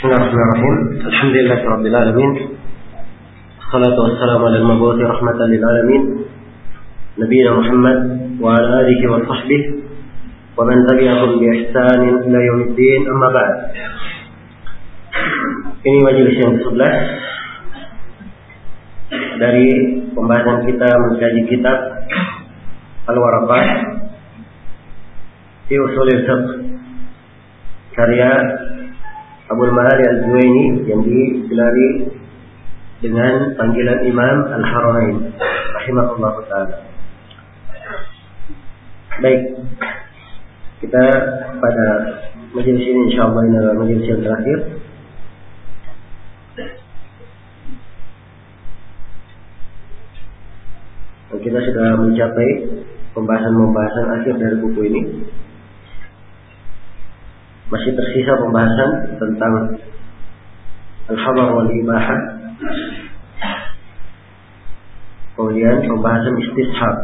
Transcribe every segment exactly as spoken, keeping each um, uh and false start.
Bismillahirrahmanirrahim. Alhamdulillahirabbil alamin. Wassalatu wassalamu ala al-mabu'uthi rahmatan lil alamin. Nabiyina Muhammad wa ala alihi wa sahbihi wa man tabi'ahum bi ihsanin ila yaumiddin. Amma ba'd. Ini majelis yang kesebelas dari pembahasan kita mengkaji kitab Al-Waraqah fi Ushulil Fiqh karya Abul Ma'ali Al-Juwaini yang digelari dengan panggilan Imam Al-Haramain rahimahullah ta'ala. Baik, kita pada majelis ini insyaallah ini adalah majelis yang terakhir. Dan kita sudah mencapai pembahasan-pembahasan akhir dari buku ini. Masih tersisa pembahasan tentang Al-Hadar wal Ibahah. Kemudian pembahasan istishab.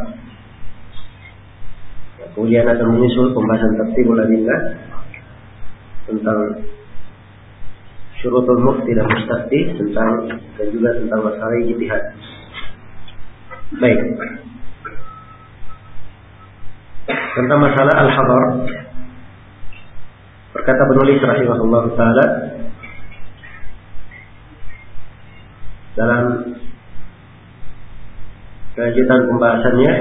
Ya, kemudian akan menyusul pembahasan tertibul adillah tentang syurutul mufti dan mustafti, tentang dan juga tentang masalah ijtihad. Baik. Tentang masalah Al-Hadar, berkata penulis rahimahullah ta'ala dalam kelanjutan pembahasannya,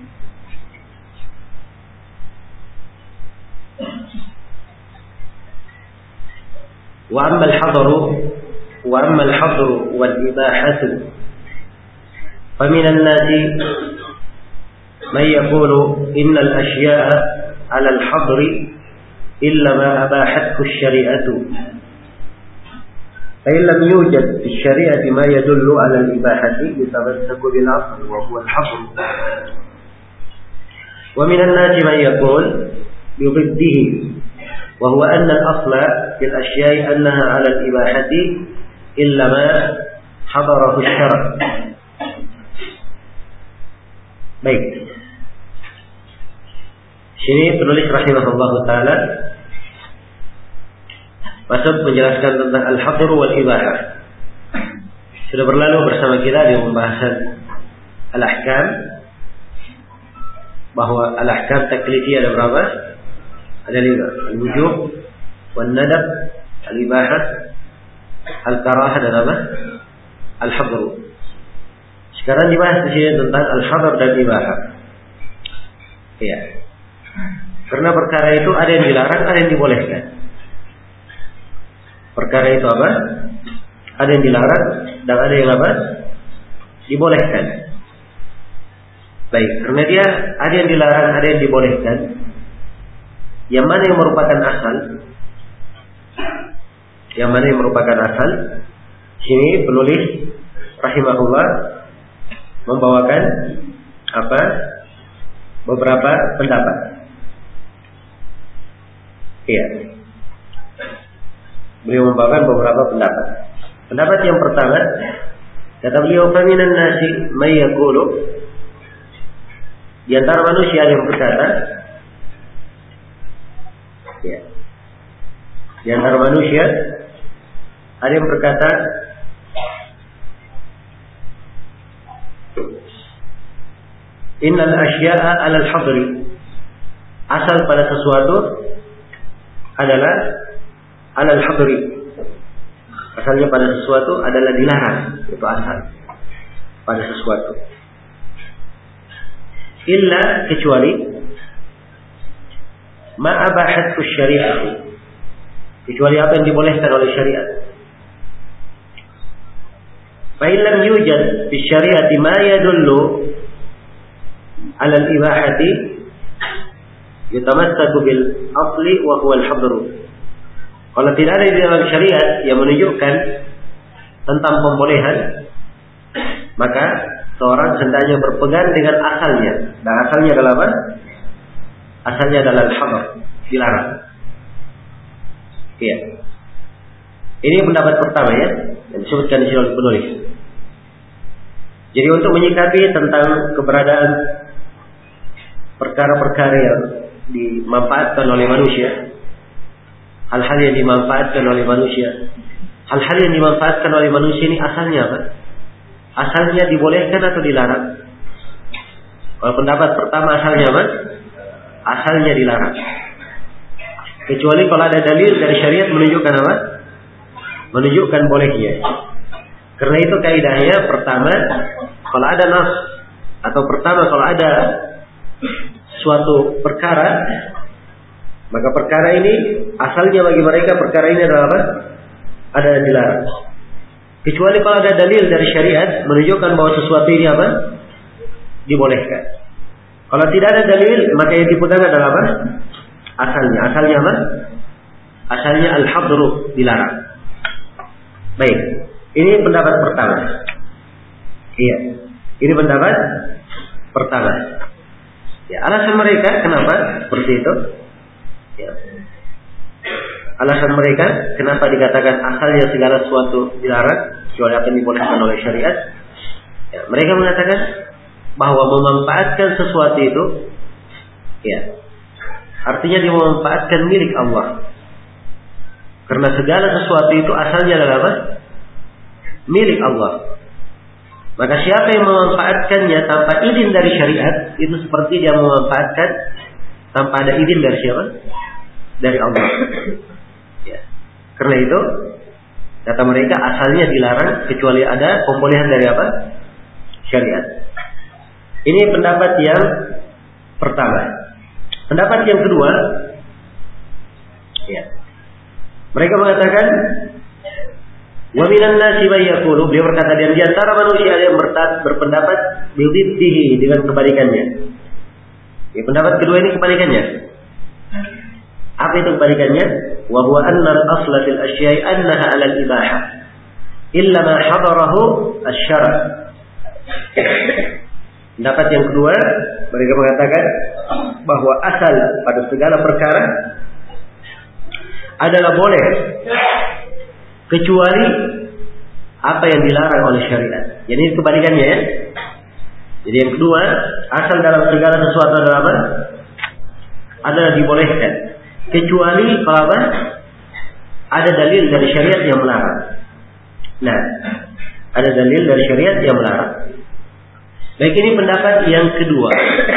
wa amma al-hadru wa amma al-hadru wal ibahatu famin an-nasi man yaqulu inna al-ashya'a 'ala al-hadri إلا ما أباحته الشريعة فإن لم يوجد في الشريعة ما يدل على الإباحة يتمسك بالعقل وهو الحظر ومن الناس من يقول بضده وهو أن الأصل في الأشياء أنها على الإباحة إلا ما حضره الشرع. Baik, sini penulis rahimahullah ta'ala masuk menjelaskan tentang al-hadr wal ibahah. Sudah berlalu bersama kita di pembahasan al-ahkam, bahwa al-ahkam taklifiyah ada berapa? Ada lima: al-wujub, wal nadab, al-ibahah, al-karahah, dan apa? Al-hadr. Sekarang dibahas di sini tentang al-hadr dan ibahah. Iya. Karena perkara itu ada yang dilarang, ada yang dibolehkan. Perkara itu apa? Ada yang dilarang dan ada yang apa? Dibolehkan. Baik, karena dia ada yang dilarang, ada yang dibolehkan. Yang mana yang merupakan asal? Yang mana yang merupakan asal? Sini penulis rahimahullah membawakan apa? Beberapa pendapat. Iya. Beliau membawakan beberapa pendapat. Pendapat yang pertama, kata beliau, faminan nasi may yaqulu, di antara manusia yang berkata, ya, di antara manusia ada yang berkata, innal asya'a 'alal hadri, asal pada sesuatu adalah 'alal hadri, asalnya pada sesuatu adalah dilarang, itu asal pada sesuatu. Illa, kecuali ma abahathu syari'ah, kecuali apa yang dibolehkan oleh syariat. Fa in lam yujad fi syari'ati ma yadullu ala al-ibahati yatamassaku bil asli wa huwa al-hadr. Kalau tidak ada di dalam syariat yang menunjukkan tentang pembolehan, maka seorang hendaknya berpegang dengan asalnya. Dan asalnya adalah apa? Asalnya adalah al-hadr, dilarang. Iya. Ini pendapat pertama ya, yang disebutkan di sini oleh penulis. Jadi untuk menyikapi tentang keberadaan perkara-perkara yang dimanfaatkan oleh manusia, hal-hal yang dimanfaatkan oleh manusia hal-hal yang dimanfaatkan oleh manusia ini asalnya apa? Asalnya dibolehkan atau dilarang? Kalau pendapat pertama asalnya apa? Asalnya dilarang. Kecuali kalau ada dalil dari syariat menunjukkan apa? Menunjukkan bolehnya. Karena itu kaidahnya pertama, kalau ada nas atau pertama kalau ada suatu perkara, maka perkara ini asalnya bagi mereka perkara ini adalah apa? Ada dilarang. Kecuali kalau ada dalil dari syariat menunjukkan bahwa sesuatu ini apa? Dibolehkan. Kalau tidak ada dalil, maka yang dipegang adalah apa? Asalnya. Asalnya apa? Asalnya al-hadru, dilarang. Baik. Ini pendapat pertama. Iya. Ini pendapat pertama. Ya, alasan mereka kenapa seperti itu? Ya. Alasan mereka kenapa dikatakan asalnya segala sesuatu dilarang kecuali apa yang dibolehkan oleh syariat? Ya, mereka mengatakan bahwa memanfaatkan sesuatu itu, ya, artinya dia memanfaatkan milik Allah. Karena segala sesuatu itu asalnya adalah apa? Milik Allah. Maka siapa yang memanfaatkannya tanpa izin dari syariat, itu seperti dia memanfaatkan tanpa ada izin dari siapa? Dari Allah. Ya. Karena itu, kata mereka asalnya dilarang kecuali ada pembolehan dari apa? Syariat. Ini pendapat yang pertama. Pendapat yang kedua, ya. Mereka mengatakan, wa minan nasi may yaqulu, beliau berkata, dan di antara manusia ada yang berpendapat bididdihi, dengan kebalikannya. Ya, pendapat kedua ini kebalikannya. Apa itu kebalikannya? Wa huwa anna al-asla fil asya'i annaha 'ala al-ibahah illa ma hadarahu asy-syara'. Pendapat yang kedua, mereka mengatakan bahwa asal pada segala perkara adalah boleh kecuali apa yang dilarang oleh syariat. Jadi kebalikannya ya. Jadi yang kedua, asal dalam segala sesuatu adalah apa? Adalah dibolehkan. Kecuali kalau apa? Ada dalil dari syariat yang melarang. Nah, ada dalil dari syariat yang melarang. Baik, ini pendapat yang kedua.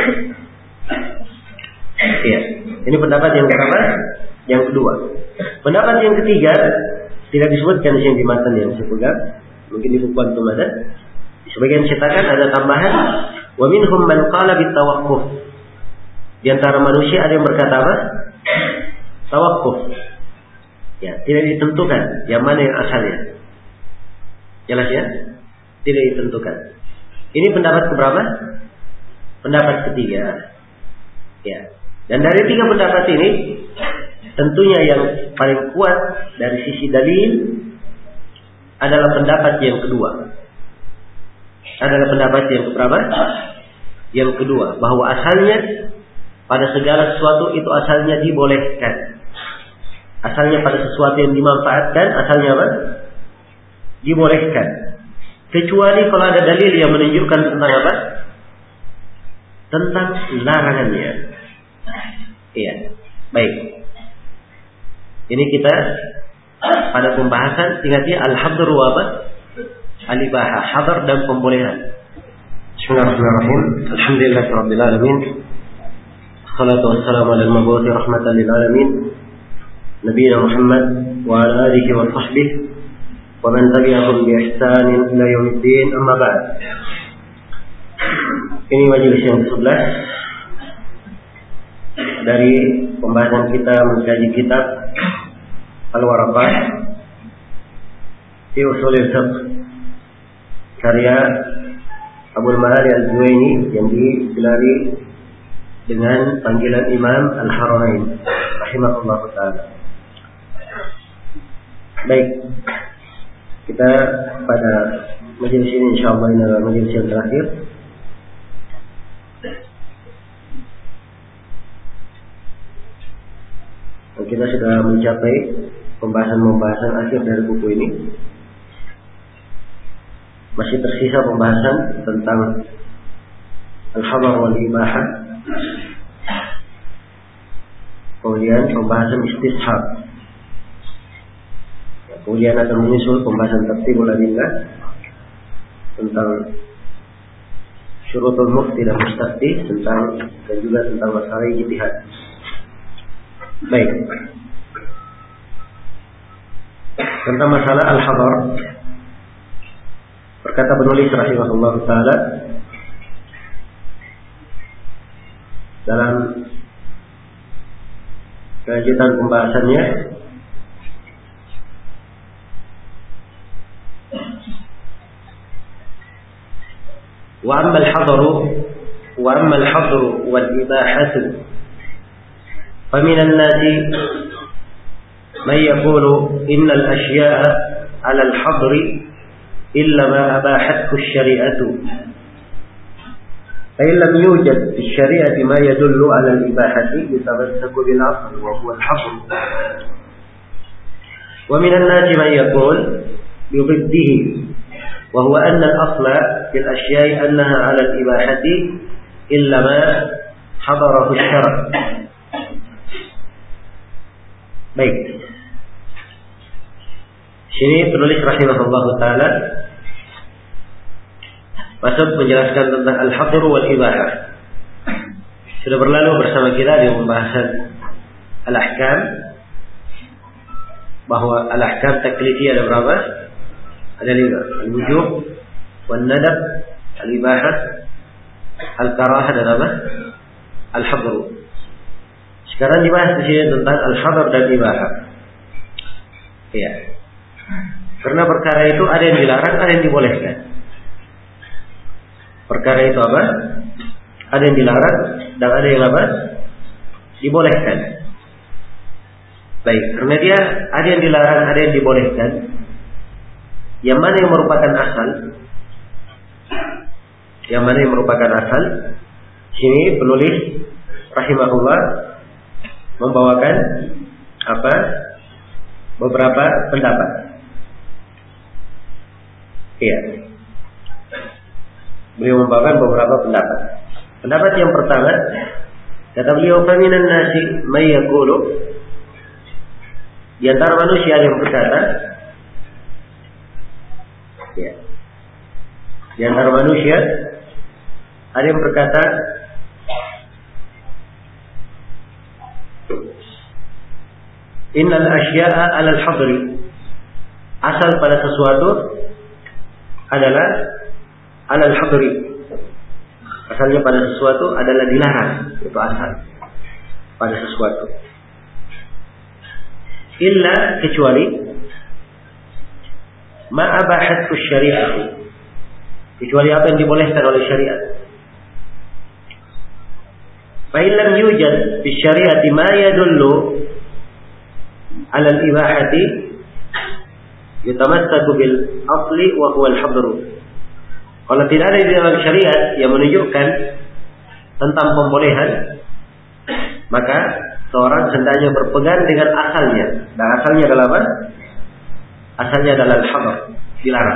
Ya, ini pendapat yang pertama, yang kedua. Pendapat yang ketiga tidak disebutkan di sini di matan yang saya pegang, mungkin di buku antum ada. Di sebagian cetakan ada tambahan, wa minhum man qala bitawaqquf. Di antara manusia ada yang berkata apa? Tawaqquf. Ya, tidak ditentukan yang mana yang asalnya. Jelas ya? Tidak ditentukan. Ini pendapat keberapa? Pendapat ketiga. Ya. Dan dari tiga pendapat ini, tentunya yang paling kuat dari sisi dalil adalah pendapat yang kedua. Adalah pendapat yang keberapa? Yang kedua, bahwa asalnya pada segala sesuatu itu asalnya dibolehkan. Asalnya pada sesuatu yang dimanfaatkan, asalnya apa? Dibolehkan. Kecuali kalau ada dalil yang menunjukkan tentang apa? Tentang larangannya. Iya, baik. Ini kita pada pembahasan ingatnya al-hadru wa apa? Al-ibahah, hadar dan pembolehan. Bismillahirrahmanirrahim. Alhamdulillahirabbil alamin. Wassalatu wassalamu ala al-mabu'uthi rahmatan lil alamin. Nabiyina Muhammad wa ala alihi wa sahbihi wa man tabi'ahum bi ihsanin ila yaumiddin, amma ba'd. Ini majelis yang kesebelas dari pembahasan kita mengkaji kitab Al-Waraqah fi Ushul al-Fiqh karya Abdul Ma'ali Al-Juwaini yang digelari dengan panggilan Imam Al-Haramain rahimahullah ta'ala. Baik, kita pada majelis ini insyaallah ini adalah majelis yang terakhir. Dan kita sudah mencapai pembahasan-pembahasan akhir dari buku ini. Masih tersisa pembahasan tentang al-hadar wal ibahah. Kemudian pembahasan istishab. Kemudian akan menyusul pembahasan tertibul adillah tentang syurutul mufti dan mustafti, tentang dan juga tentang masalah ijtihad. Baik. Tentang masalah al-hadar, berkata penulis rahimahullah taala dalam kelanjutan pembahasannya, wa amma al-hadru wa amma al-hadru wal ibahatu famin an-nasi man yaqulu inna al-ashya'a 'ala al-hadri illa ma abahathu asy-syari'atu fa in lam yujad fi asy-syari'ati ma yadullu 'ala al-ibahati yatamassaku bil 'asl wa huwa al-hadr wa min an-nasi man yaqul bididdihi wa huwa anna al-asla fil asya'i annaha 'ala al-ibahati illa ma hadarahu asy-syar'. Baik. Sini penulis rahimahullah taala masuk menjelaskan tentang al-hadr wal ibahah. Sudah berlalu bersama kita di pembahasan al-ahkam, bahwa al-ahkam taklifiyah ada berapa? Ada lima: al-wujub, wan nadab, al-ibahah, al-karahah dan apa? Al-hadr. Sekarang dibahas di sini tentang al-hadr dan ibahah. Iya. Karena perkara itu ada yang dilarang, ada yang dibolehkan. Perkara itu apa? Ada yang dilarang dan ada yang apa? Dibolehkan. Baik, karena dia ada yang dilarang, ada yang dibolehkan. Yang mana yang merupakan asal? Yang mana yang merupakan asal? Sini penulis rahimahullah membawakan apa? Beberapa pendapat. Iya. Beliau membawakan beberapa pendapat. Pendapat yang pertama, kata beliau, faminan nasi may yaqulu, di antara manusia yang berkata, ya, di antara manusia ada yang berkata, innal asya'a 'alal hadri, asal pada sesuatu adalah 'alal hadri, asalnya pada sesuatu adalah dilarang, itu asal pada sesuatu. Illa, kecuali ma abahathu syari'ah, kecuali apa yang dibolehkan oleh syariat. Fa in lam yujad fi syari'ati ma yadullu 'ala al-ibahati yatamassaku bil asli wa huwa al-hadr. Kalau tidak ada di dalam syariat yang menunjukkan tentang pembolehan, maka seorang hendaknya berpegang dengan asalnya. Dan asalnya adalah apa? Asalnya adalah al-hadr, dilarang.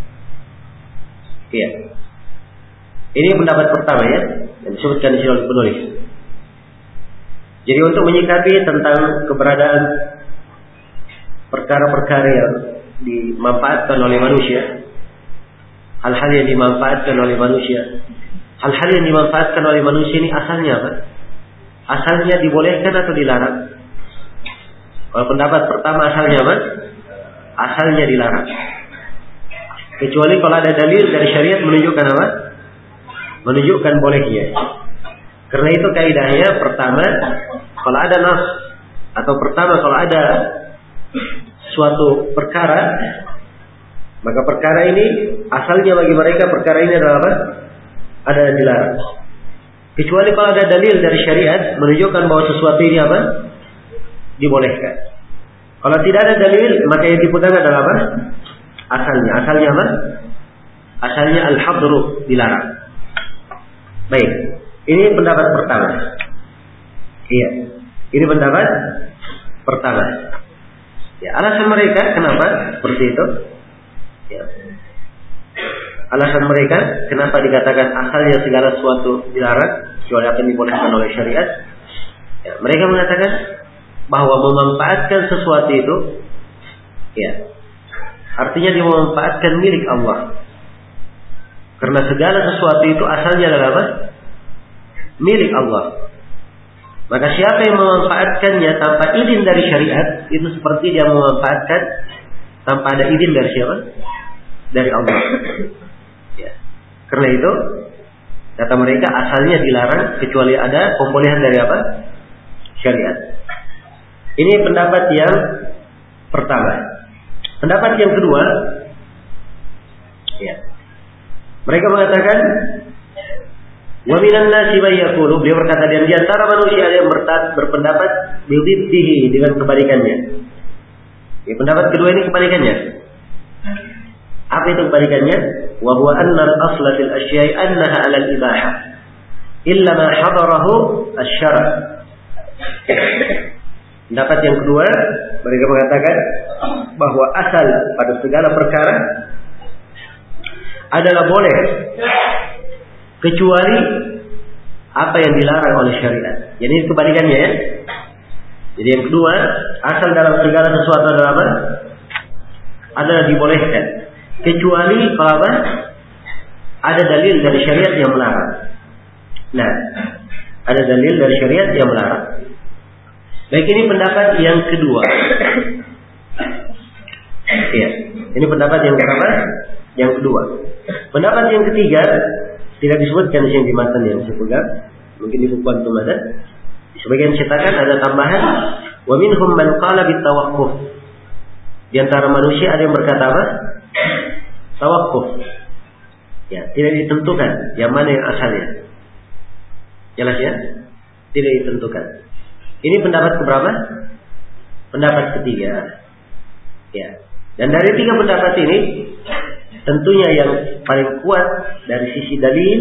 Iya. Ini pendapat pertama ya, yang disebutkan di sini oleh penulis. Jadi untuk menyikapi tentang keberadaan perkara-perkara yang dimanfaatkan oleh manusia, hal-hal yang dimanfaatkan oleh manusia, hal-hal yang dimanfaatkan oleh manusia ini asalnya apa? Asalnya dibolehkan atau dilarang? Kalau pendapat pertama asalnya apa? Asalnya dilarang. Kecuali kalau ada dalil dari syariat menunjukkan apa? Menunjukkan bolehnya. Karena itu kaidahnya pertama, kalau ada nas, atau pertama kalau ada suatu perkara, maka perkara ini asalnya bagi mereka perkara ini adalah apa? Ada yang dilarang. Kecuali kalau ada dalil dari syariat menunjukkan bahwa sesuatu ini apa? Dibolehkan. Kalau tidak ada dalil, maka yang dipegang adalah apa? Asalnya. Asalnya apa? Asalnya al-hadru, dilarang. Baik. Ini pendapat pertama. Iya. Ini pendapat pertama. Ya, alasan mereka kenapa seperti itu? Ya. Alasan mereka kenapa dikatakan asalnya segala sesuatu dilarang kecuali apa yang dibolehkan oleh syariat? Ya, mereka mengatakan bahwa memanfaatkan sesuatu itu Ya. Artinya dia memanfaatkan milik Allah. Karena segala sesuatu itu asalnya adalah apa? Milik Allah. Maka siapa yang memanfaatkannya tanpa izin dari syariat, itu seperti dia memanfaatkan tanpa ada izin dari siapa? Dari Allah. Ya. Karena itu, kata mereka asalnya dilarang kecuali ada pembolehan dari apa? Syariat. Ini pendapat yang pertama. Pendapat yang kedua, ya. Mereka mengatakan, wa minan nasi may yaqulu, beliau berkata, dan di antara manusia ada yang berpendapat bididdihi, dengan kebalikannya. Ya, pendapat kedua ini kebalikannya. Apa itu kebalikannya? Wa huwa anna al-asla fil asya'i annaha 'ala al-ibahah illa ma hadarahu asy-syara'. Pendapat yang kedua, mereka mengatakan bahwa asal pada segala perkara adalah boleh kecuali apa yang dilarang oleh syariat. Jadi itu kebalikannya ya. Jadi yang kedua, asal dalam segala sesuatu adalah apa? Adalah dibolehkan. Kecuali kalau apa? Ada dalil dari syariat yang melarang. Nah, ada dalil dari syariat yang melarang. Baik, ini pendapat yang kedua. Ya, ini pendapat yang pertama, yang kedua. Pendapat yang ketiga tidak disebutkan di sini di matan yang saya pegang, mungkin di buku antum ada. Di sebagian cetakan ada tambahan, wa minhum man qala bitawaqquf. Di antara manusia ada yang berkata apa? Tawaqquf. Ya, tidak ditentukan yang mana yang asalnya. Jelas ya? Tidak ditentukan. Ini pendapat keberapa? Pendapat ketiga. Ya. Dan dari tiga pendapat ini, tentunya yang paling kuat dari sisi dalil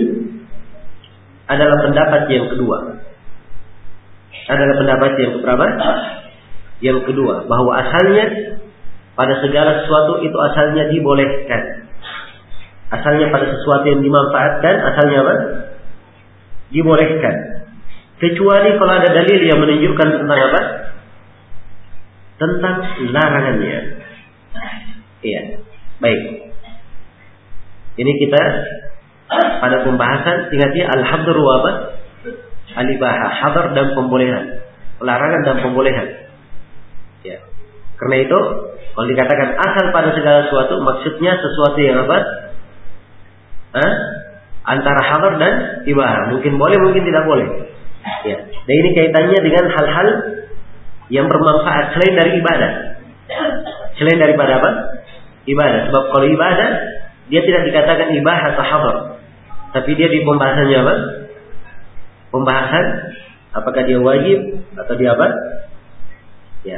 adalah pendapat yang kedua. Adalah pendapat yang keberapa? Yang kedua, bahwa asalnya pada segala sesuatu itu asalnya dibolehkan. Asalnya pada sesuatu yang dimanfaatkan, asalnya apa? Dibolehkan. Kecuali kalau ada dalil yang menunjukkan tentang apa? Tentang larangannya. Iya, baik. Ini kita pada pembahasan ingatnya al-hadr wa apa? Al-ibahah, hadar dan pembolehan, larangan dan pembolehan. Ya. Karena itu, kalau dikatakan asal pada segala sesuatu, maksudnya sesuatu yang apa? Hah? Antara hadar dan ibahah. Mungkin boleh, mungkin tidak boleh. Ya. Dan ini kaitannya dengan hal-hal yang bermanfaat selain dari ibadah. Selain daripada apa? Ibadah. Sebab kalau ibadah, dia tidak dikatakan ibadah atau hadar. Tapi dia di pembahasannya apa? Pembahasan apakah dia wajib atau dia apa? Ya.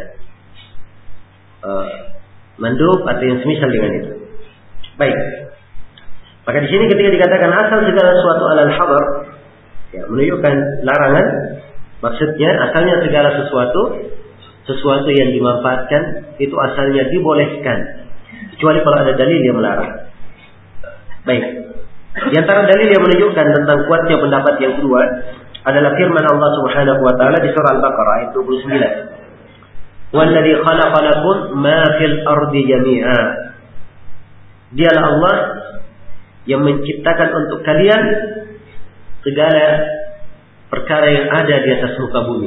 Uh, mandub atau yang semisal dengan itu. Baik. Maka di sini ketika dikatakan asal segala sesuatu alal hadar, ya, menunjukkan larangan, maksudnya asalnya segala sesuatu sesuatu yang dimanfaatkan itu asalnya dibolehkan, kecuali kalau ada dalil yang melarang. Baik. Di antara dalil yang menunjukkan tentang kuatnya pendapat yang kedua adalah firman Allah Subhanahu wa taala di surah Al-Baqarah ayat dua puluh sembilan. "Walladzi khalaqa lakum ma fil ardi jami'a." Dialah Allah yang menciptakan untuk kalian segala perkara yang ada di atas muka bumi.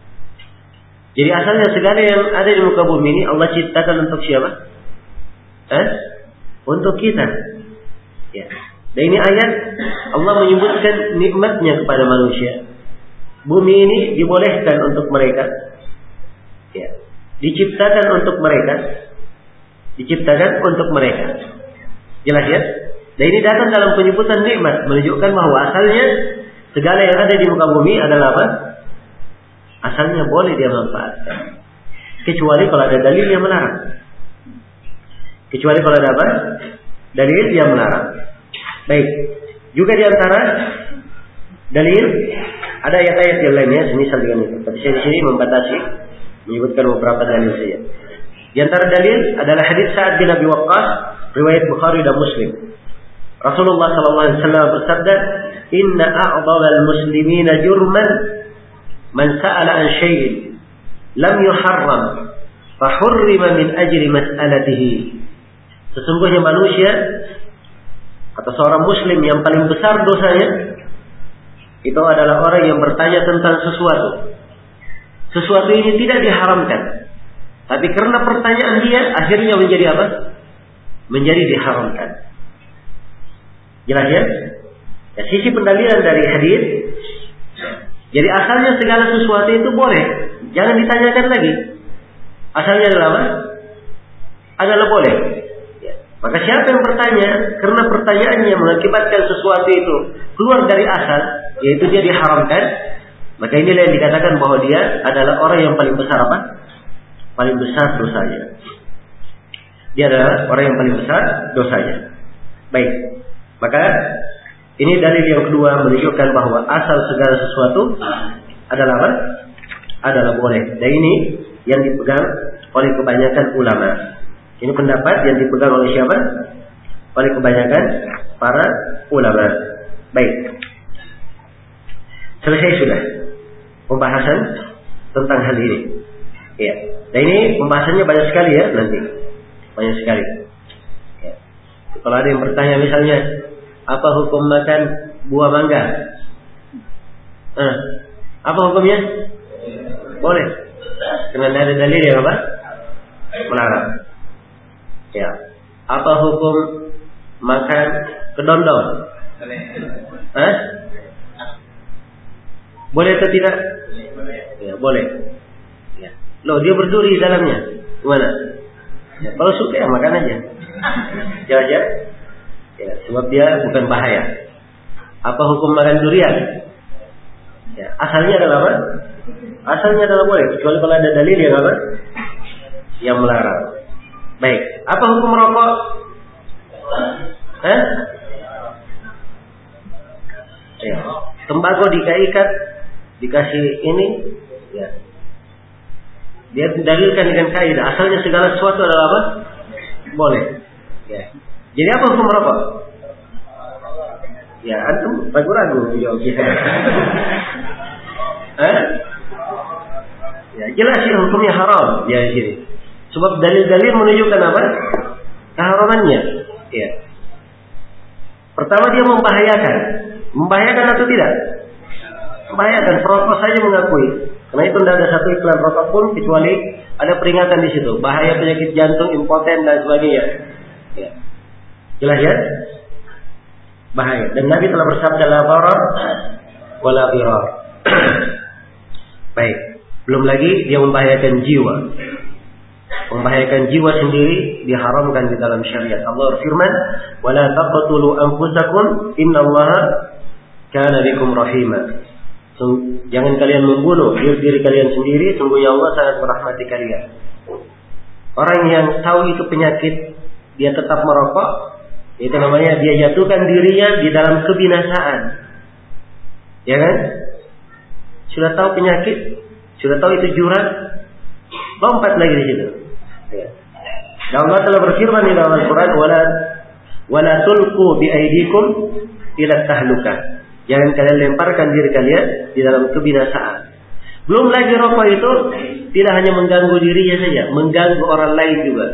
Jadi asalnya segala yang ada di muka bumi ini Allah ciptakan untuk siapa? Eh? Untuk kita. Ya. Dan ini ayat Allah menyebutkan nikmatnya kepada manusia. Bumi ini dibolehkan untuk mereka. Ya. Diciptakan untuk mereka. Diciptakan untuk mereka. Jelas ya? Dan ini datang dalam penyebutan nikmat, menunjukkan bahwa asalnya segala yang ada di muka bumi adalah apa? Asalnya boleh dia manfaatkan. Kecuali kalau ada dalil yang melarang. Kecuali kalau ada apa? Dalil yang melarang. Baik. Juga di antara dalil ada ayat-ayat yang lainnya semisal dengan itu. Tapi saya di sini membatasi, menyebutkan beberapa dalil saja. Di antara dalil adalah hadis Sa'ad bin Abi Waqqas, riwayat Bukhari dan Muslim. Rasulullah sallallahu alaihi wasallam bersabda, "Inna a'dhal muslimina jurman man sa'ala an syai'in lam yuharram Fahurrima min ajri mas'alatihi. Sesungguhnya manusia atau seorang muslim yang paling besar dosanya itu adalah orang yang bertanya tentang sesuatu. Sesuatu ini tidak diharamkan, tapi karena pertanyaan dia akhirnya menjadi apa? Menjadi diharamkan. Jelas ya? Ya, sisi pendalilan dari hadis. Jadi asalnya segala sesuatu itu boleh, jangan ditanyakan lagi. Asalnya adalah apa? Adalah boleh. Ya. Maka siapa yang bertanya karena pertanyaannya mengakibatkan sesuatu itu keluar dari asal, yaitu dia diharamkan, maka inilah yang dikatakan bahwa dia adalah orang yang paling besar apa? Paling besar dosanya. Dia adalah orang yang paling besar dosanya. Baik. Maka ini dalil yang kedua menunjukkan bahwa asal segala sesuatu adalah apa? Adalah boleh. Dan ini yang dipegang oleh kebanyakan ulama. Ini pendapat yang dipegang oleh siapa? Oleh kebanyakan para ulama. Baik. Selesai sudah pembahasan tentang hal ini. Ya. Dan ini pembahasannya banyak sekali ya nanti. Banyak sekali. Ya. Kalau ada yang bertanya misalnya, apa hukum makan buah mangga? Eh, apa hukumnya? Boleh. Dengan ada dalil yang apa? Melarang. Ya. Apa hukum makan kedondong? Hah? Boleh atau tidak? Ya, boleh. Ya. Loh, dia berduri di dalamnya. Gimana? Ya, kalau suka ya makan aja. Jelas ya? Ya, sebab dia bukan bahaya. Apa hukum makan durian? Ya, asalnya adalah apa? Asalnya adalah boleh, kecuali kalau ada dalil yang apa? Yang melarang. Baik, apa hukum merokok? Hah? Ya. Tembakau dikaikat, dikasih ini, ya. Dia dalilkan dengan kaidah. Asalnya segala sesuatu adalah apa? Boleh. Ya. Jadi apa hukum merokok? Ya, antum ragu-ragu jawab kita. Eh? Ya, jelas ya hukumnya haram ya di sini. Sebab dalil-dalil menunjukkan apa? Keharamannya. Ya. Pertama dia membahayakan. Membahayakan atau tidak? Membahayakan. Perokok saja mengakui. Karena itu tidak ada satu iklan rokok pun kecuali ada peringatan di situ. Bahaya penyakit jantung, impoten dan sebagainya. Ya. Jelas ya? Bahaya. Dan Nabi telah bersabda la darar wala dirar. Baik. Belum lagi dia membahayakan jiwa. Membahayakan jiwa sendiri diharamkan di dalam syariat. Allah berfirman, "Wala taqtulu anfusakum innallaha kana bikum rahima." So, jangan kalian membunuh diri, diri kalian sendiri, sungguhnya Allah sangat merahmati kalian. Orang yang tahu itu penyakit, dia tetap merokok, itu namanya dia jatuhkan dirinya di dalam kebinasaan. Ya kan? Sudah tahu penyakit, sudah tahu itu jurang, lompat lagi di situ. Ya. Dan Allah telah berfirman di dalam Al-Quran, "Wala wala tulqu bi aydikum ila tahlukah." Jangan kalian lemparkan diri kalian di dalam kebinasaan. Belum lagi rokok itu tidak hanya mengganggu dirinya saja, mengganggu orang lain juga.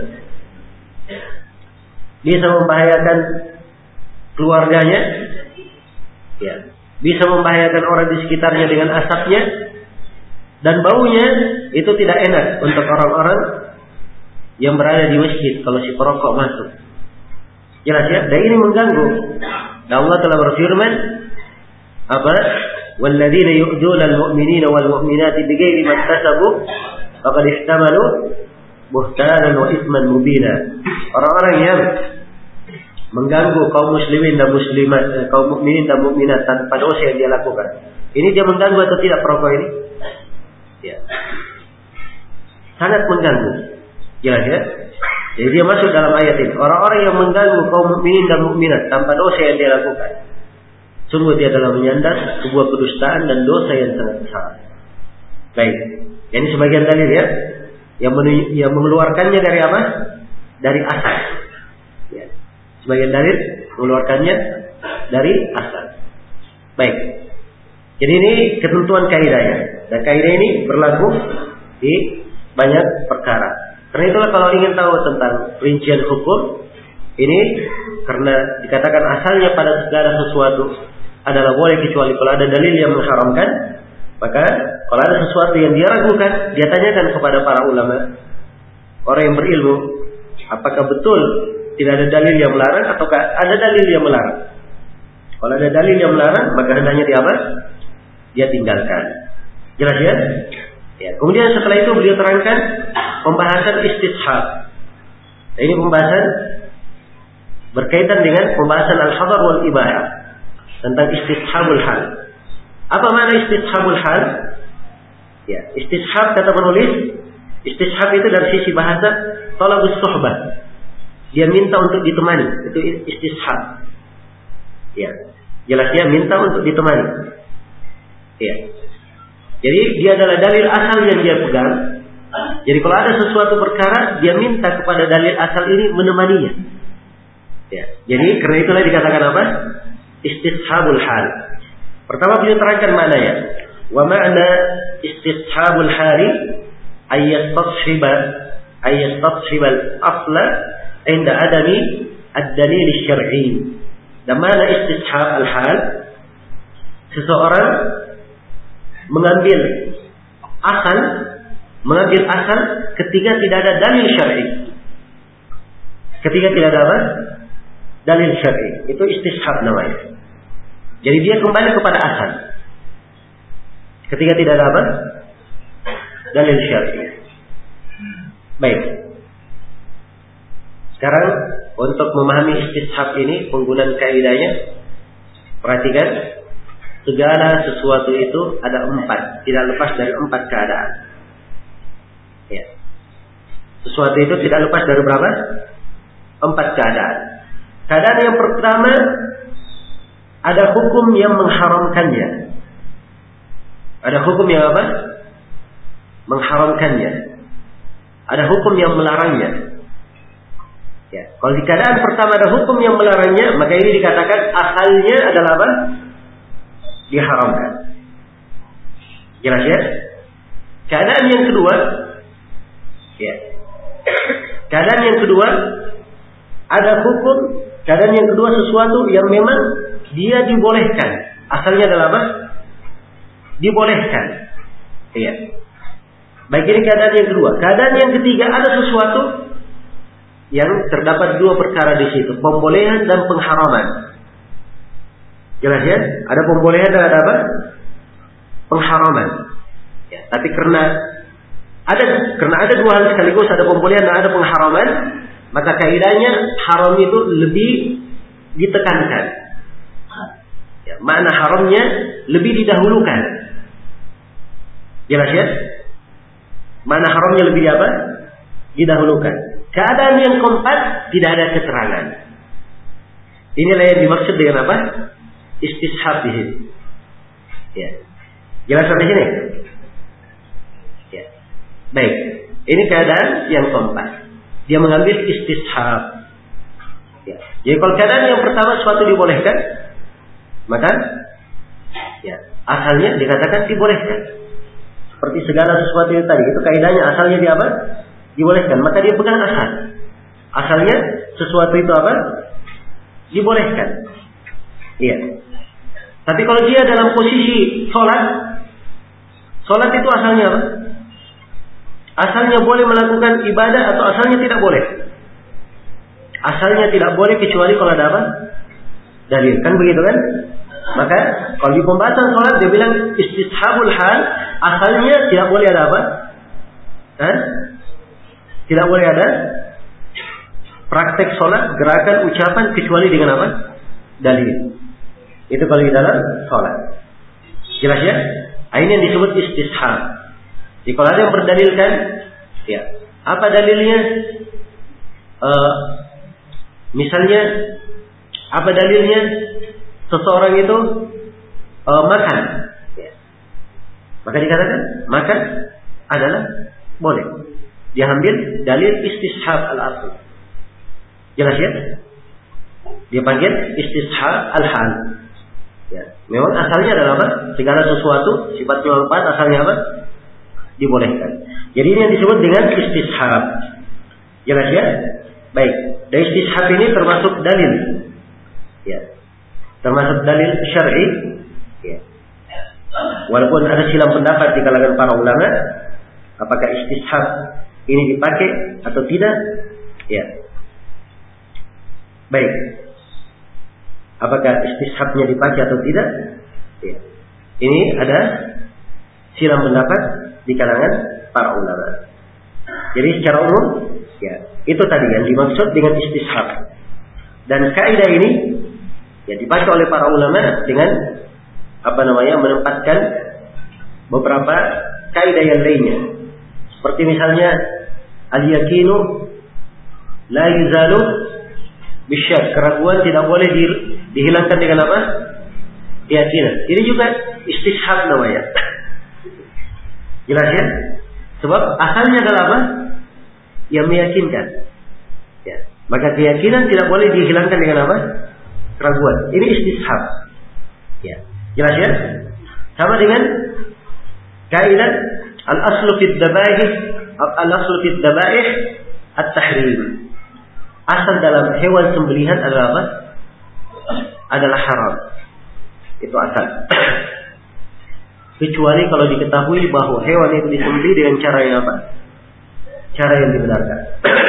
Bisa membahayakan keluarganya, ya. Bisa membahayakan orang di sekitarnya dengan asapnya, dan baunya itu tidak enak untuk orang-orang yang berada di masjid kalau si perokok masuk. Jelas ya? Dan ini mengganggu. Dan Allah telah berfirman, apa? Walladzina yu'dzuna al-mu'minina wal mu'minati bighairi ma iktasabu faqad ihtamalu buhtanan wa isman mubina. Orang-orang yang mengganggu kaum muslimin dan muslimat, eh, kaum mukminin dan mukminat tanpa dosa yang dia lakukan. Ini dia mengganggu atau tidak perokok ini? Ya. Sangat mengganggu. Jelas ya? Jadi dia masuk dalam ayat ini. Orang-orang yang mengganggu kaum mukminin dan mukminat tanpa dosa yang dia lakukan, sungguh dia adalah menyandang sebuah kedustaan dan dosa yang sangat besar. Baik. Ini sebagian dalil ya, yang, men- yang mengeluarkannya dari apa? Dari asal. Ya. Sebagian dalil mengeluarkannya dari asal. Baik. Jadi ini ketentuan kaidahnya. Dan kaidah ini berlaku di banyak perkara. Karena itulah kalau ingin tahu tentang rincian hukum ini, karena dikatakan asalnya pada segala sesuatu adalah boleh kecuali kalau ada dalil yang mengharamkan, maka kalau ada sesuatu yang dia ragukan, dia tanyakan kepada para ulama, orang yang berilmu, apakah betul tidak ada dalil yang melarang ataukah ada dalil yang melarang. Kalau ada dalil yang melarang, maka hendaknya dia apa? Dia tinggalkan. Jelas ya? Ya. Kemudian setelah itu beliau terangkan pembahasan istishab. Nah, ini pembahasan berkaitan dengan pembahasan al-hadar wal ibahah tentang istishabul hal. Apa makna istishabul hal? Ya, istishab kata penulis, istishab itu dari sisi bahasa talabus suhbah. Dia minta untuk ditemani, itu istishab. Ya, jelas dia minta untuk ditemani. Ya. Jadi dia adalah dalil asal yang dia pegang. Jadi kalau ada sesuatu perkara, dia minta kepada dalil asal ini menemaninya. Ya. Jadi karena itulah dikatakan apa? Istishabul hal. Pertama beliau terangkan maknanya. Wa ma'na istishabul hali ay yastashiba ay yastashiba al-asla inda adami ad-dalil asy-syar'i. Dan mana istishab al-hal? Seseorang mengambil asal, mengambil asal ketika tidak ada dalil syar'i. Ketika tidak ada apa? Dalil syar'i. Itu istishab namanya. Jadi dia kembali kepada asal. Ketika tidak ada apa? Dalil syar'i. Baik. Sekarang untuk memahami istishab ini penggunaan kaidahnya, perhatikan segala sesuatu itu ada empat, tidak lepas dari empat keadaan. Ya. Sesuatu itu tidak lepas dari berapa? Empat keadaan. Keadaan yang pertama, ada hukum yang mengharamkannya. Ada hukum yang apa? Mengharamkannya. Ada hukum yang melarangnya. Ya, kalau di keadaan pertama ada hukum yang melarangnya, maka ini dikatakan asalnya adalah apa? Diharamkan. Jelas ya? Keadaan yang kedua, ya. Keadaan yang kedua, ada hukum. Keadaan yang kedua sesuatu yang memang dia dibolehkan. Asalnya adalah apa? Dibolehkan. Iya. Baik, ini keadaan yang kedua. Keadaan yang ketiga, ada sesuatu yang terdapat dua perkara di situ, pembolehan dan pengharaman. Jelas ya? Ada pembolehan dan ada apa? Pengharaman. Ya, tapi karena ada karena ada dua hal sekaligus, ada pembolehan dan ada pengharaman, maka kaidahnya haram itu lebih ditekankan. Ya, makna haramnya lebih didahulukan. Jelas ya? Makna haramnya lebih di apa? Didahulukan. Keadaan yang keempat tidak ada keterangan. Inilah yang dimaksud dengan apa? Istishab di sini. Ya. Jelas sampai sini? Ya. Baik. Ini keadaan yang keempat. Dia mengambil istishab. Ya. Jadi kalau keadaan yang pertama suatu dibolehkan, maka ya, asalnya dikatakan dibolehkan. Seperti segala sesuatu yang tadi, itu kaidahnya asalnya dia apa? Dibolehkan. Maka dia pegang asal. Asalnya sesuatu itu apa? Dibolehkan. Iya. Tapi kalau dia dalam posisi sholat, sholat itu asalnya apa? Asalnya boleh melakukan ibadah atau asalnya tidak boleh? Asalnya tidak boleh kecuali kalau ada apa? Dalil. Kan begitu kan? Maka kalau di pembahasan sholat dia bilang istishabul hal, asalnya tidak boleh ada apa? Hah? Tidak boleh ada praktek sholat, gerakan, ucapan kecuali dengan apa? Dalil. Itu kalau di dalam sholat. Jelas ya? Ini yang disebut istishab. Jadi kalau ada yang berdalilkan, ya, apa dalilnya? Uh, misalnya, apa dalilnya? Seseorang itu uh, makan, ya. Maka dikatakan makan adalah boleh. Dia ambil dalil istishab al-asl. Jelas ya? Dia panggil istishab al-hal. Ya, memang asalnya adalah apa? Segala sesuatu sifatnya manfaat asalnya apa? Dibolehkan. Jadi ini yang disebut dengan istishab. Jelas ya? Baik. Dan istishab ini termasuk dalil. Ya. Termasuk dalil syar'i. Ya. Walaupun ada silang pendapat di kalangan para ulama, apakah istishab ini dipakai atau tidak? Ya. Baik. Apakah istishabnya dipakai atau tidak? Ya. Ini ada silang pendapat di kalangan para ulama. Jadi secara umum, ya, itu tadi yang dimaksud dengan istishab. Dan kaidah ini ya dipakai oleh para ulama dengan apa namanya menempatkan beberapa kaidah yang lainnya. Seperti misalnya al-yaqinu la yuzalu bisyak, keraguan tidak boleh di, dihilangkan dengan apa? Keyakinan. Ini juga istishab namanya. Jelas ya? Sebab asalnya adalah apa? Yang meyakinkan. Ya. Maka keyakinan tidak boleh dihilangkan dengan apa? Keraguan. Ini istishab. Ya. Jelas ya? Sama dengan kaidah al-aslu fid dabaih, al-aslu fid dabaih at-tahrim. Asal dalam hewan sembelihan adalah apa? Adalah haram. Itu asal. Kecuali kalau diketahui bahwa hewan itu disembelih dengan cara yang apa? Cara yang dibenarkan.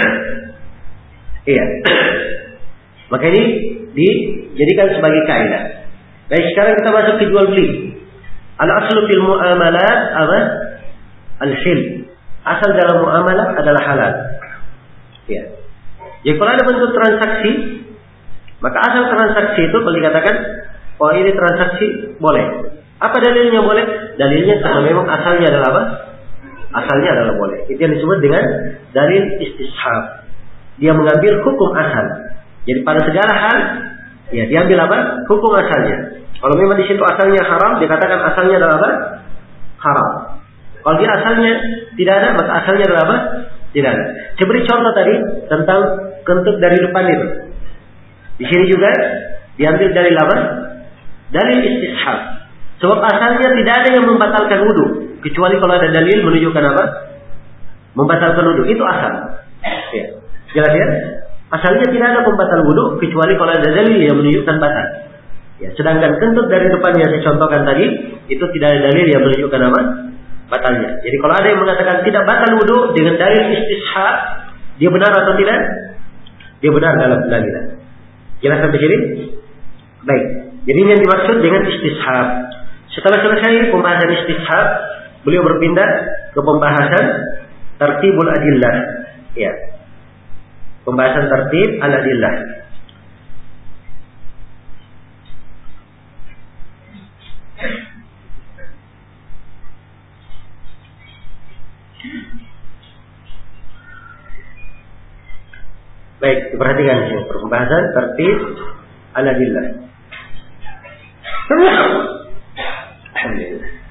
Iya. Maka ini dijadikan sebagai kaidah. Baik, sekarang kita masuk ke jual beli. Al-aslu fil muamalat apa? Al-hil. Asal dalam muamalah adalah halal. Iya. Jadi kalau ada bentuk transaksi, maka asal transaksi itu kalau dikatakan, oh ini transaksi boleh. Apa dalilnya boleh? Dalilnya karena memang asalnya adalah apa? Asalnya adalah boleh. Itu yang disebut dengan dalil istishab. Dia mengambil hukum asal. Jadi pada segala hal, ya diambil apa? Hukum asalnya. Kalau memang di situ asalnya haram, dikatakan asalnya adalah apa? Haram. Kalau dia asalnya tidak ada, maka asalnya adalah apa? Tidak ada. Saya beri contoh tadi tentang kentut dari depan itu. Di sini juga diambil dalil apa? Dalil istishab. Sebab asalnya tidak ada yang membatalkan wudu, kecuali kalau ada dalil menunjukkan apa? Membatalkan wudu. Itu asal. Ya. Jelas ya? Asalnya tidak ada pembatal wudu, kecuali kalau ada dalil yang menunjukkan batal. Ya. Sedangkan kentut dari depan yang saya contohkan tadi, itu tidak ada dalil yang menunjukkan apa? Batalnya. Jadi kalau ada yang mengatakan tidak batal wudu dengan dalil istishab, dia benar atau tidak? Dia benar dalam dalilan. Jelas sampai sini? Baik. Jadi ini yang dimaksud dengan istishab. Setelah selesai pembahasan istishab, beliau berpindah ke pembahasan tartibul adillah. Ya. Pembahasan tartib al-adillah. Baik, diperhatikan sini pembahasan tartib al-adillah. Alhamdulillah.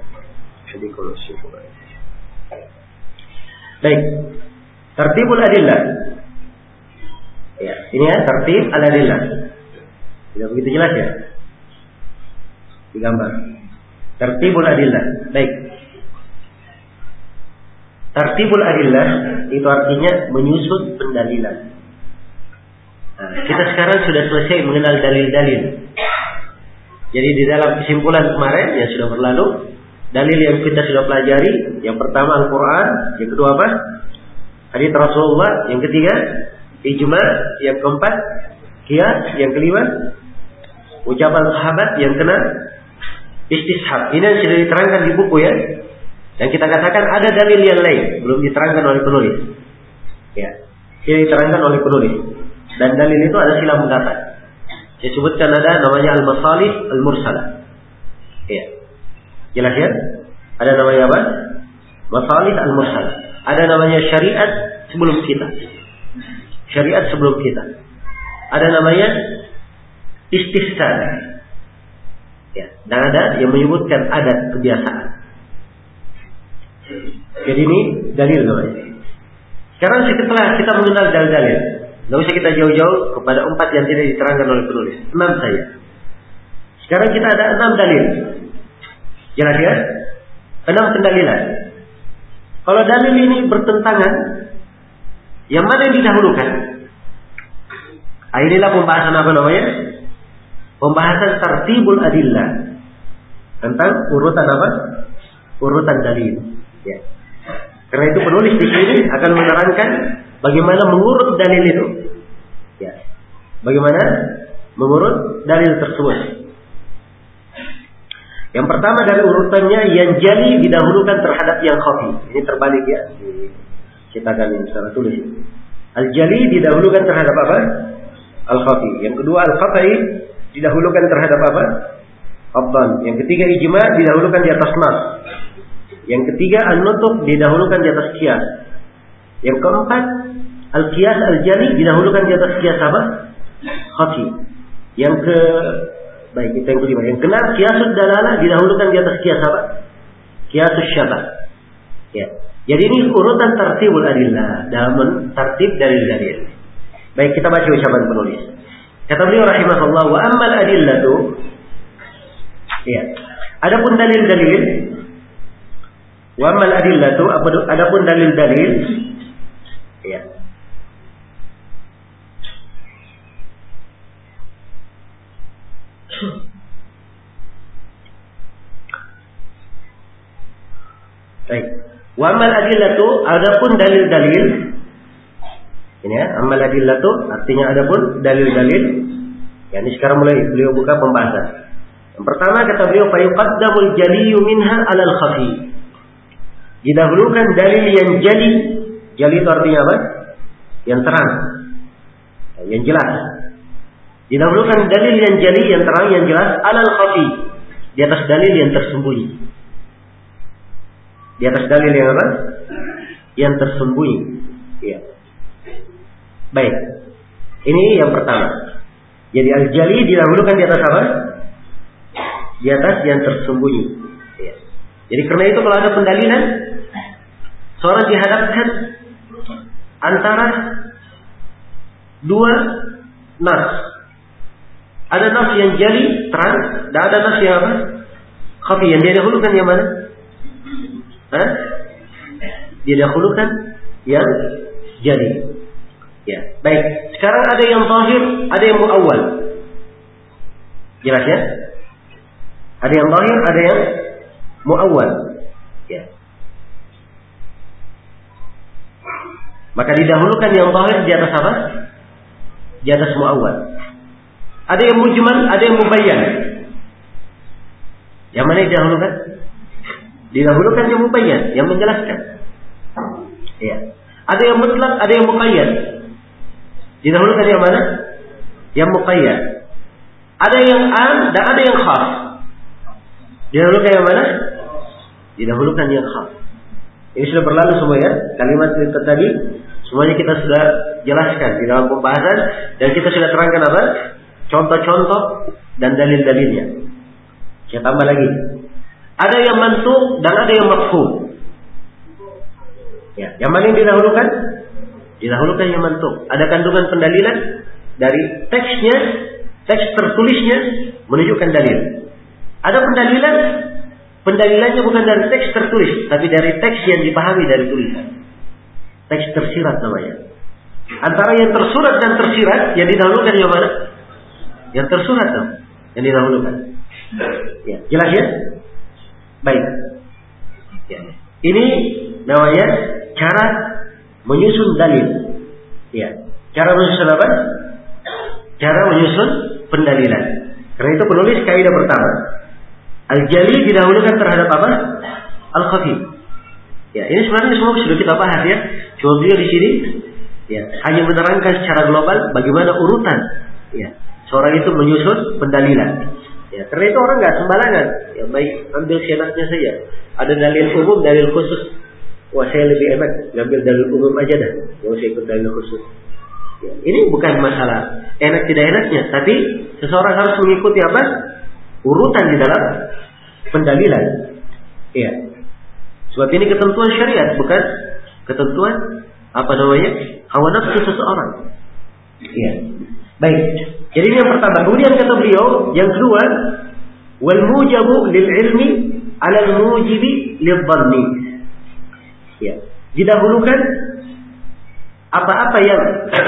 Baik, tartibul adillah. Ya, ini ya tartib al-adillah. Tidak begitu jelas ya? Di gambar. Tartibul adillah. Baik. Tartibul adillah itu artinya menyusun pendalilan. Nah, kita sekarang sudah selesai mengenal dalil-dalil. Jadi di dalam kesimpulan kemarin yang sudah berlalu, dalil yang kita sudah pelajari, yang pertama Al-Quran, yang kedua apa? Hadits Rasulullah, yang ketiga ijma, yang keempat qiyas, yang kelima ucapan sahabat, yang keenam istishab. Ini yang sudah diterangkan di buku ya. Dan kita katakan ada dalil yang lain belum diterangkan oleh penulis. Ya, ini diterangkan oleh penulis. Dan dalil itu ada silang pendapat. Saya sebutkan ada namanya al-masalih al-mursalah. Ya. Jelas ya? Ada namanya apa? Masalih al-mursalah. Ada namanya syariat sebelum kita. Syariat sebelum kita. Ada namanya istihsan. Ya. Dan ada yang menyebutkan adat kebiasaan. Jadi ini dalil namanya. Sekarang setelah kita mengenal dalil-dalil, tidak usah kita jauh-jauh kepada empat yang tidak diterangkan oleh penulis. Enam saja. Sekarang kita ada enam dalil. Jelas ya? Enam pendalilan. Kalau dalil ini bertentangan, Yang mana yang didahulukan? Inilah pembahasan apa namanya? Pembahasan tartibul adillah. Tentang urutan apa? Urutan dalil. Ya. Karena itu penulis di sini akan menerangkan bagaimana mengurut dalil itu. Ya. Bagaimana mengurut dalil tersebut. Yang pertama dari urutannya, yang jali didahulukan terhadap yang khafi. Ini terbalik ya. Kita akan secara tulis. Al-jali didahulukan terhadap apa? Al-khafi. Yang kedua al-khafi didahulukan terhadap apa? Abdan. Yang ketiga ijma didahulukan di atas nas. Yang ketiga an-nutuq didahulukan di atas qiyas. Yang keempat al-qiyas al-jali didahulukan di atas qiyas apa? Khafi. Yang ke baik itu yang kelima. Yang keenam qiyasud dalalah didahulukan di atas qiyas apa? Qiyasus syabah. Ya. Jadi ini urutan tartibul adillah dalam tertib dalil-dalil. Baik, kita baca ucapan penulis. Kata beliau rahimahullah, wa ammal adillatu. Ya. Adapun dalil-dalil, wa ammal adillatu, adapun dalil-dalil, ya. Baik. Wa ammal adillatu, adapun dalil-dalil. Ini ya, ammal adillatu artinya adapun dalil-dalil. Ya, ini sekarang mulai beliau buka pembahasan. Yang pertama kata beliau fa yuqaddamul jaliyyu minha 'alal khafi. Didahulukan dalil yang jali. Jali itu artinya apa? Yang terang. Yang jelas. Didahulukan dalil yang jali, yang terang, yang jelas 'alal khafi. Di atas dalil yang tersembunyi. Di atas dalil yang apa? Yang tersembunyi. Ya. Baik. Ini yang pertama. Jadi al-jali didahulukan di atas apa? Di atas yang tersembunyi. Ya. Jadi karena itu kalau ada pendalilan, seorang dihadapkan antara dua nas. Ada nas yang jali, terang, dan ada nas yang apa? Khafi. Yang dia dahulukan yang mana? Hah? Didahulukan yang jali. Ya, baik. Sekarang ada yang zahir, ada yang muawwal. Jelas ya? Ada yang zahir, ada yang muawwal. Ya. Maka didahulukan yang zahir di atas apa? Di atas muawwal. Ada yang mujmal, ada yang mubayyan. Yang mana didahulukan? Didahulukan yang mubayyan, yang menjelaskan. Ya. Ada yang mutlak, ada yang muqayyad. Didahulukan yang mana? Yang muqayyad. Ada yang am dan ada yang khas. Didahulukan yang mana? Didahulukan yang khas. Ini sudah berlalu semua ya. Kalimat itu tadi semuanya kita sudah jelaskan di dalam pembahasan dan kita sudah terangkan apa? Contoh-contoh dan dalil-dalilnya. Saya tambah lagi. Ada yang mantuk dan ada yang mafhum. Ya, yang mana yang didahulukan? Didahulukan yang mantuk. Ada kandungan pendalilan dari teksnya, teks tertulisnya menunjukkan dalil. Ada pendalilan, pendalilannya bukan dari teks tertulis, tapi dari teks yang dipahami dari tulisan. Teks tersirat namanya. Antara yang tersurat dan tersirat, yang didahulukan yang mana? Yang tersurat dong, yang didahulukan. Ya, jelas ya? Baik. Ya. Ini namanya cara menyusun dalil. Ya. Cara menyusun apa? Cara menyusun pendalilan. Karena itu penulis kaidah pertama. Al-jali didahulukan terhadap apa? Al-khafi. Ya, ini sebenarnya semua sudah kita bahas ya. Cuma beliau di sini ya, hanya menerangkan secara global bagaimana urutan ya, seorang itu menyusun pendalilan. Ya, karena itu orang nggak sembarangan. Ya, baik ambil syaratnya saja. Ada dalil umum, dalil khusus. Wah, saya lebih enak ngambil dalil umum aja dah. Nggak usah ikut dalil khusus. Ya, ini bukan masalah enak tidak enaknya, tapi seseorang harus mengikuti apa? Urutan di dalam pendalilan. Ya. Sebab ini ketentuan syariat, bukan ketentuan apa namanya? Hawa nafsu seseorang. Ya. Baik. Jadi ini yang pertama. Kemudian kata beliau, yang kedua, wal mujabu lil ilmi 'ala al mujibi lil dhanni. Ya. Didahulukan apa-apa yang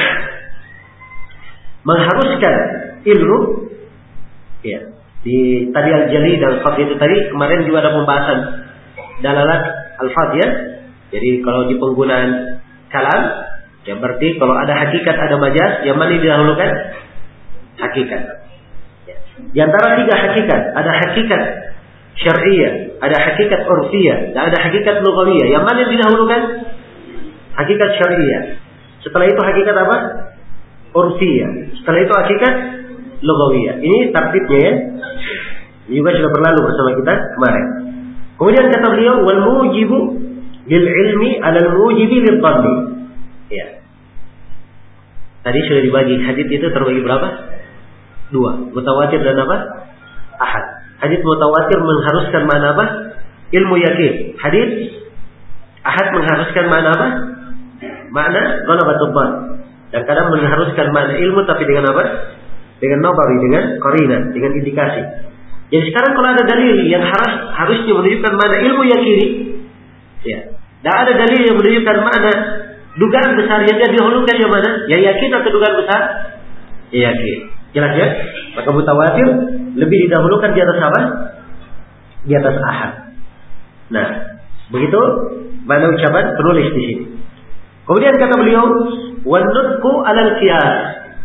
mengharuskan ilmu, ya, di tadi al-jali dan al-khafi itu tadi kemarin juga ada pembahasan dalalat al-fadh ya. Jadi kalau di penggunaan kalam, ya berarti kalau ada hakikat ada majaz, yang mana didahulukan? Hakikat. Ya. Di antara tiga hakikat, ada hakikat syar'iyyah, ada hakikat urfiyah, dan ada hakikat lughawiyah. Yang mana didahulukan? Hakikat syar'iyyah. Setelah itu hakikat apa? Urfiyah. Setelah itu hakikat lughawiyah. Ini tartibnya ya. Ini juga sudah berlalu bersama kita kemarin. Kemudian kata beliau, wal mujibu lil ilmi 'ala al mujibi lil dhanni. Ya. Tadi sudah dibagi hadis itu terbagi berapa? Dua, mutawatir dan apa? Ahad. Hadis mutawatir mengharuskan mana apa? Ilmu yakin. Hadis ahad mengharuskan mana apa? Makna ghalabatul dhann. Dan kadang mengharuskan makna ilmu tapi dengan apa? Dengan nabari, dengan qarina, dengan indikasi. Jadi sekarang kalau ada dalil yang harus harusnya menunjukkan makna ilmu yakini, ya. Dan ada dalil yang menunjukkan makna dugaan besar, yang dia dahulukan yang mana? Yang yakin atau dugaan besar? Ya, yakin. Jelas ya? Maka mutawatir lebih didahulukan di atas apa? Di atas ahad. Nah, begitu mana ucapan penulis di sini. Kemudian kata beliau, wan nutqu 'alal qiyas.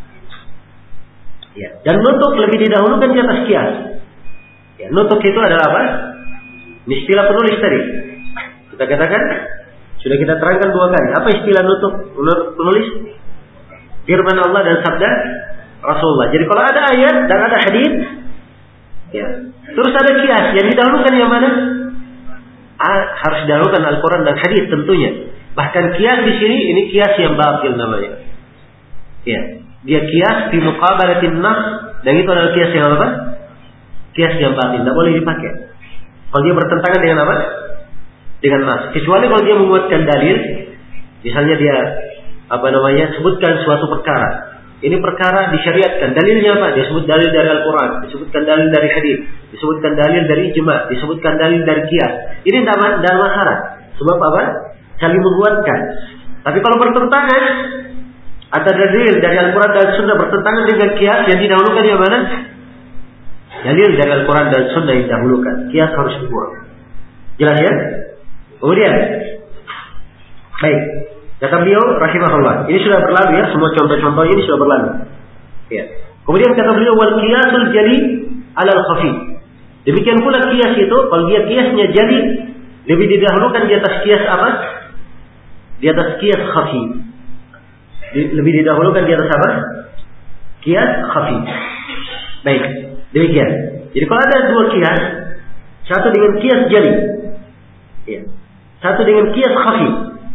Ya, dan nutuk lebih didahulukan di atas qiyas. Ya, nutuk itu adalah apa? Ini istilah penulis tadi. Kita katakan sudah kita terangkan dua kali. Apa istilah nutuk penulis? Firman Allah dan sabda Rasulullah. Jadi kalau ada ayat dan ada hadis, ya, terus ada qiyas, yang didahulukan yang mana? Ah, harus didahulukan Al-Quran dan hadis tentunya. Bahkan qiyas di sini ini qiyas yang batil namanya. Ya, dia qiyas fi muqabalatin nas, dan itu adalah qiyas yang apa? Qiyas yang batil, tidak boleh dipakai. Kalau dia bertentangan dengan apa? Dengan nas. Kecuali kalau dia menguatkan dalil, misalnya dia apa namanya sebutkan suatu perkara. Ini perkara disyariatkan. Dalilnya apa? Dia sebut dalil dari Al-Quran, disebutkan dalil dari hadis, disebutkan dalil dari ijma, disebutkan dalil dari qiyas. Ini tidak masalah. Sebab apa? Saling menguatkan. Tapi kalau bertentangan, ada dalil dari Al-Quran dan Sunnah bertentangan dengan qiyas, yang didahulukan yang mana? Dalil dari Al-Quran dan Sunnah yang didahulukan. Qiyas harus dibuang. Jelas ya? Kemudian, baik. Kata beliau rahimahullah, ini sudah berlalu ya, semua contoh-contoh ini sudah berlalu. Ya. Kemudian kata beliau, wal qiyasul jali 'alal khafi. Demikian pula qiyas itu, kalau dia qiyasnya jali, lebih didahulukan di atas qiyas apa? Di atas qiyas khafi. Lebih didahulukan di atas apa? Qiyas khafi. Baik, demikian. Jadi kalau ada dua qiyas, satu dengan qiyas jali, ya. Satu dengan qiyas khafi.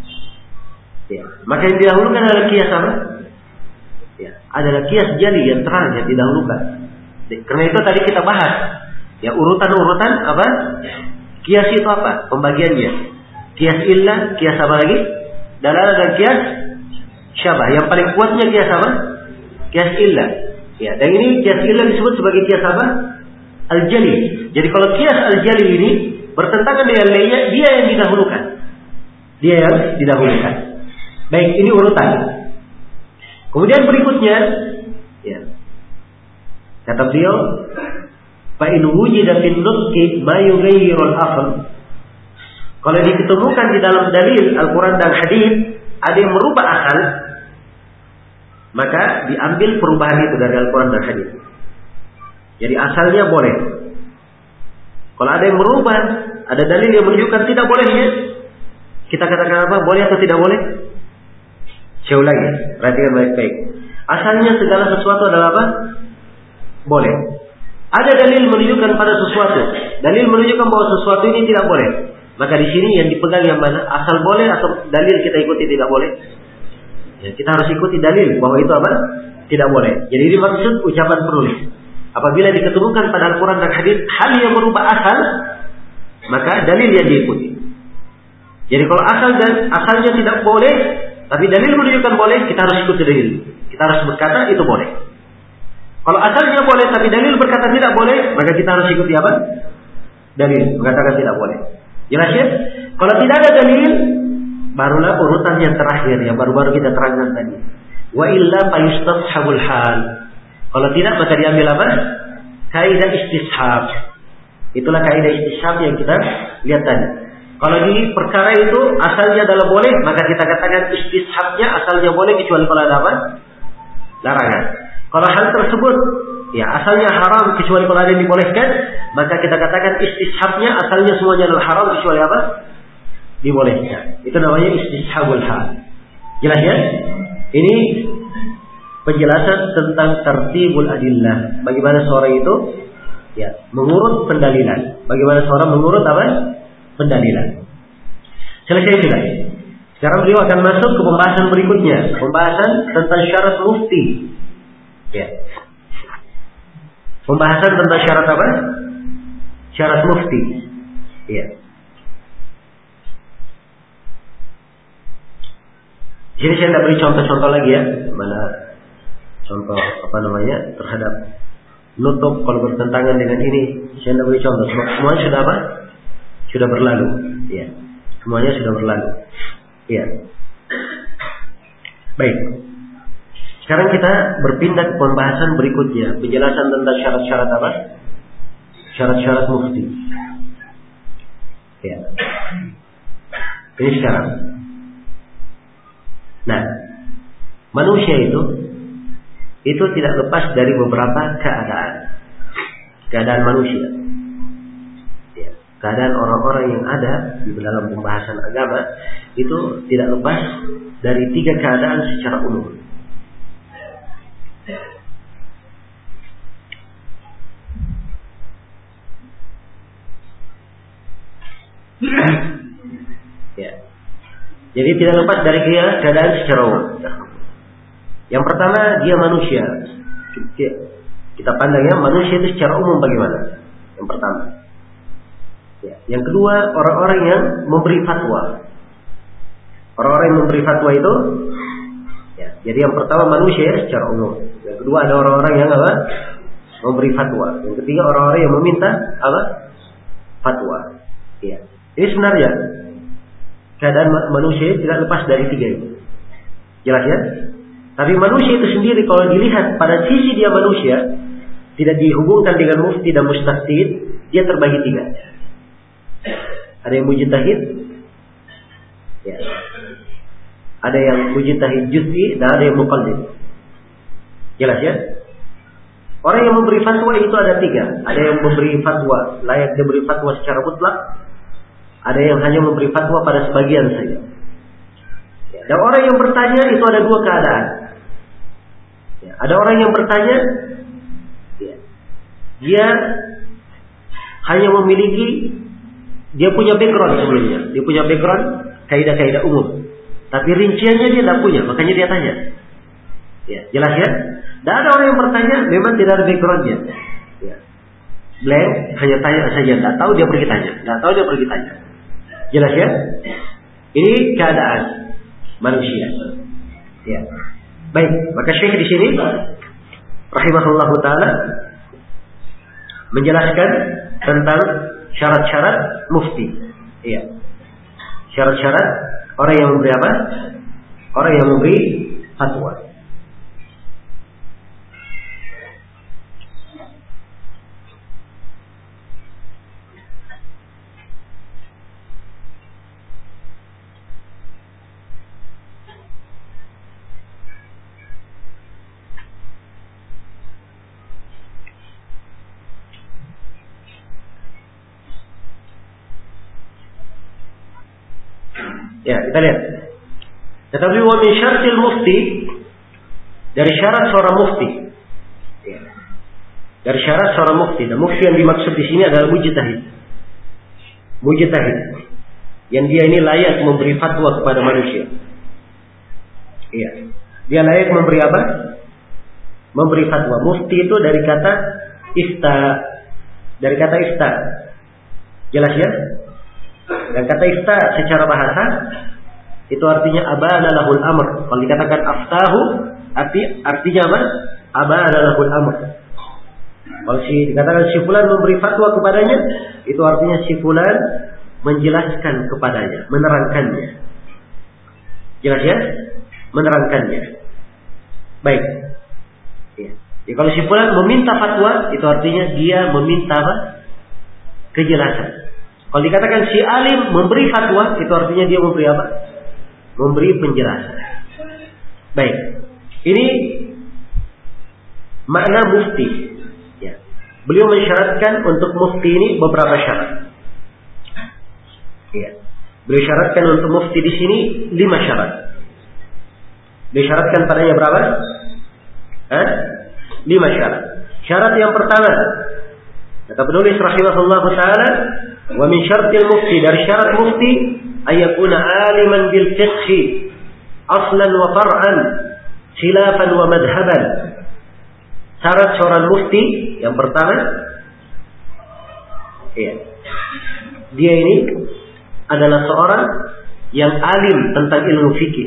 Ya, maka yang didahulukan adalah qiyas apa? Ya, adalah qiyas jali yang terang yang didahulukan. Karena itu tadi kita bahas, ya, urutan-urutan apa? Qiyas itu apa? Pembagiannya. Qiyas illah, qiyas apa lagi? Dalalah dan qiyas syabah. Yang paling kuatnya qiyas apa? Qiyas illah. Ya, dan ini qiyas illah disebut sebagai qiyas apa? Al-jali. Jadi kalau qiyas al-jali ini bertentangan dengan lainnya, dia yang didahulukan. Dia yang didahulukan. Baik, ini urutan. Kemudian berikutnya, ya, kata beliau, fa in wujida fil nutqi ma yughayyirul aql. Kalau ditemukan di dalam dalil Al-Quran dan hadis ada yang merubah akal, maka diambil perubahan itu dari Al-Quran dan hadis. Jadi asalnya boleh. Kalau ada yang merubah, ada dalil yang menunjukkan tidak bolehnya, kita katakan apa? Boleh atau tidak boleh? Saya ulangi, perhatikan baik-baik. Asalnya segala sesuatu adalah apa? Boleh. Ada dalil menunjukkan pada sesuatu. Dalil menunjukkan bahwa sesuatu ini tidak boleh. Maka di sini yang dipegang yang mana? Asal boleh atau dalil kita ikuti tidak boleh? Ya, kita harus ikuti dalil bahwa itu apa? Tidak boleh. Jadi ini maksud ucapan penulis. Apabila diketemukan pada Al-Quran dan hadis hal yang merubah asal, maka dalil yang diikuti. Jadi kalau asal dan asalnya tidak boleh, tapi dalil menunjukkan boleh, kita harus ikuti dalil. Kita harus berkata itu boleh. Kalau asalnya boleh, tapi dalil berkata tidak boleh, maka kita harus ikuti apa? Dalil mengatakan tidak boleh. Jelas ya? Kalau tidak ada dalil, barulah urutan yang terakhir yang baru-baru kita terangkan tadi. Wa illa fayustashabul hal. Kalau tidak maka diambil apa? Kaidah istishab. Itulah kaidah istishab yang kita lihat tadi. Kalau di perkara itu asalnya adalah boleh, maka kita katakan istishabnya asalnya boleh kecuali kalau ada apa? Larangan. Kalau hal tersebut ya asalnya haram kecuali kalau ada yang dibolehkan, maka kita katakan istishabnya asalnya semuanya adalah haram kecuali apa? Dibolehkan. Itu namanya istishabul hal. Jelas ya? Ini penjelasan tentang tertibul adillah. Bagaimana seorang itu ya mengurut pendalilan. Bagaimana seorang mengurut apa? Pendalilan. Selesai sudah. Sekarang beliau akan masuk ke pembahasan berikutnya, pembahasan tentang syarat mufti. Ya. Pembahasan tentang syarat apa? Syarat mufti. Ya. Jadi saya tidak beri contoh-contoh lagi ya, mana contoh apa namanya terhadap nutup kalau bertentangan dengan ini. Saya tidak beri contoh. Semuanya sudah apa? Sudah berlalu. Ya. Semuanya sudah berlalu. Ya. Baik. Sekarang kita berpindah ke pembahasan berikutnya, penjelasan tentang syarat-syarat apa? Syarat-syarat mufti. Ya. Ini sekarang. Nah, manusia itu itu tidak lepas dari beberapa keadaan. Keadaan manusia. Ya. Keadaan orang-orang yang ada di dalam pembahasan agama itu tidak lepas dari tiga keadaan secara umum. Ya. Jadi tidak lepas dari keadaan secara umum. Yang pertama dia manusia. Kita pandang ya manusia itu secara umum bagaimana? Yang pertama. Ya. Yang kedua orang-orang yang memberi fatwa. Orang-orang yang memberi fatwa itu. Ya. Jadi yang pertama manusia secara umum. Yang kedua ada orang-orang yang apa? Memberi fatwa. Yang ketiga orang-orang yang meminta apa? Fatwa. Ya. Ini sebenarnya keadaan manusia tidak lepas dari tiga itu. Jelas ya? Tapi manusia itu sendiri kalau dilihat pada sisi dia manusia, tidak dihubungkan dengan mufti dan mujtahid, dia terbagi tiga. Ada yang mujtahid, ya. Ada yang mujtahid juz'i dan ada yang muqallid. Jelas ya? Orang yang memberi fatwa itu ada tiga. Ada yang memberi fatwa layak diberi fatwa secara mutlak. Ada yang hanya memberi fatwa pada sebagian saja. Ya, dan orang yang bertanya itu ada dua keadaan. Ya, ada orang yang bertanya, ya, dia hanya memiliki, dia punya background sebelumnya, dia punya background kaidah-kaidah umum, tapi rinciannya dia tidak punya, makanya dia tanya. Ya, jelas ya? Dan ada orang yang bertanya, memang tidak ada backgroundnya. Ya. Blank, hanya tanya saja, tidak tahu dia pergi tanya, tidak tahu dia pergi tanya. Jelas ya? Ini keadaan manusia. Ya. Baik, maka Syekh di sini rahimahullahu taala menjelaskan tentang syarat-syarat mufti. Iya. Syarat-syarat orang yang memberi apa? Orang yang memberi fatwa. Ya, kita lihat. Tetapi wa min syartil mufti, dari syarat seorang mufti. Ya. Dari syarat seorang mufti, dan mufti yang dimaksud di sini adalah mujtahid. Mujtahid. Yang dia ini layak memberi fatwa kepada manusia. Iya. Dia layak memberi apa? Memberi fatwa. Mufti itu dari kata ifta. Dari kata ifta. Jelas ya? Dan kata ifta secara bahasa itu artinya abana lahul amr. Kalau dikatakan aftahu arti artinya apa? Abana lahul amr. Kalau si dikatakan si fulan memberi fatwa kepadanya, itu artinya si fulan menjelaskan kepadanya, menerangkannya. Jelas ya? Menerangkannya. Baik. Ya. Ya, kalau si fulan meminta fatwa, itu artinya dia meminta apa? Kejelasan. Kalau dikatakan si alim memberi fatwa, itu artinya dia memberi apa? Memberi penjelasan. Baik. Ini makna mufti. Ya. Beliau mensyaratkan untuk mufti ini beberapa syarat. Ya. Beliau syaratkan untuk mufti di sini lima syarat. Beliau syaratkan padanya berapa? Hah? Lima syarat. Syarat yang pertama, kata penulis rahimahullah taala, wa min syartil mufti, dari syarat mufti ayakuna aliman bil fiqh aslan wa far'an khilafan wa madhaban. Syarat seorang mufti yang pertama, ya, dia ini adalah seorang yang alim tentang ilmu fikih.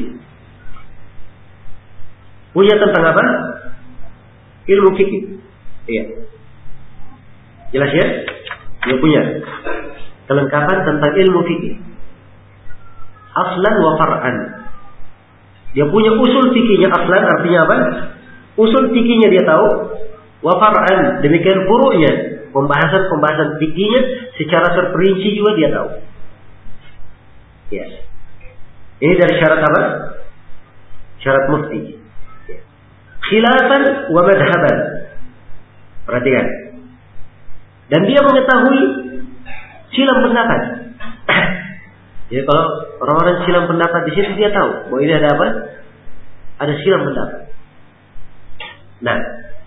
Punya tentang apa? Ilmu fikih. Iya. Jelas ya? Dia punya kelengkapan tentang ilmu fikih. Aslan wa far'an. Dia punya usul fikihnya. Aslan artinya apa? Usul fikihnya dia tahu. Wa far'an, demikian furu'nya, pembahasan-pembahasan fikihnya secara terperinci juga dia tahu. Ya. Ini dari syarat apa? Syarat mufti. Ya. Khilafan wa madhaban. Perhatikan. Dan dia mengetahui silang pendapat. Jadi kalau orang-orang silang pendapat di sini dia tahu bahwa ini ada apa? Ada silang pendapat. Nah,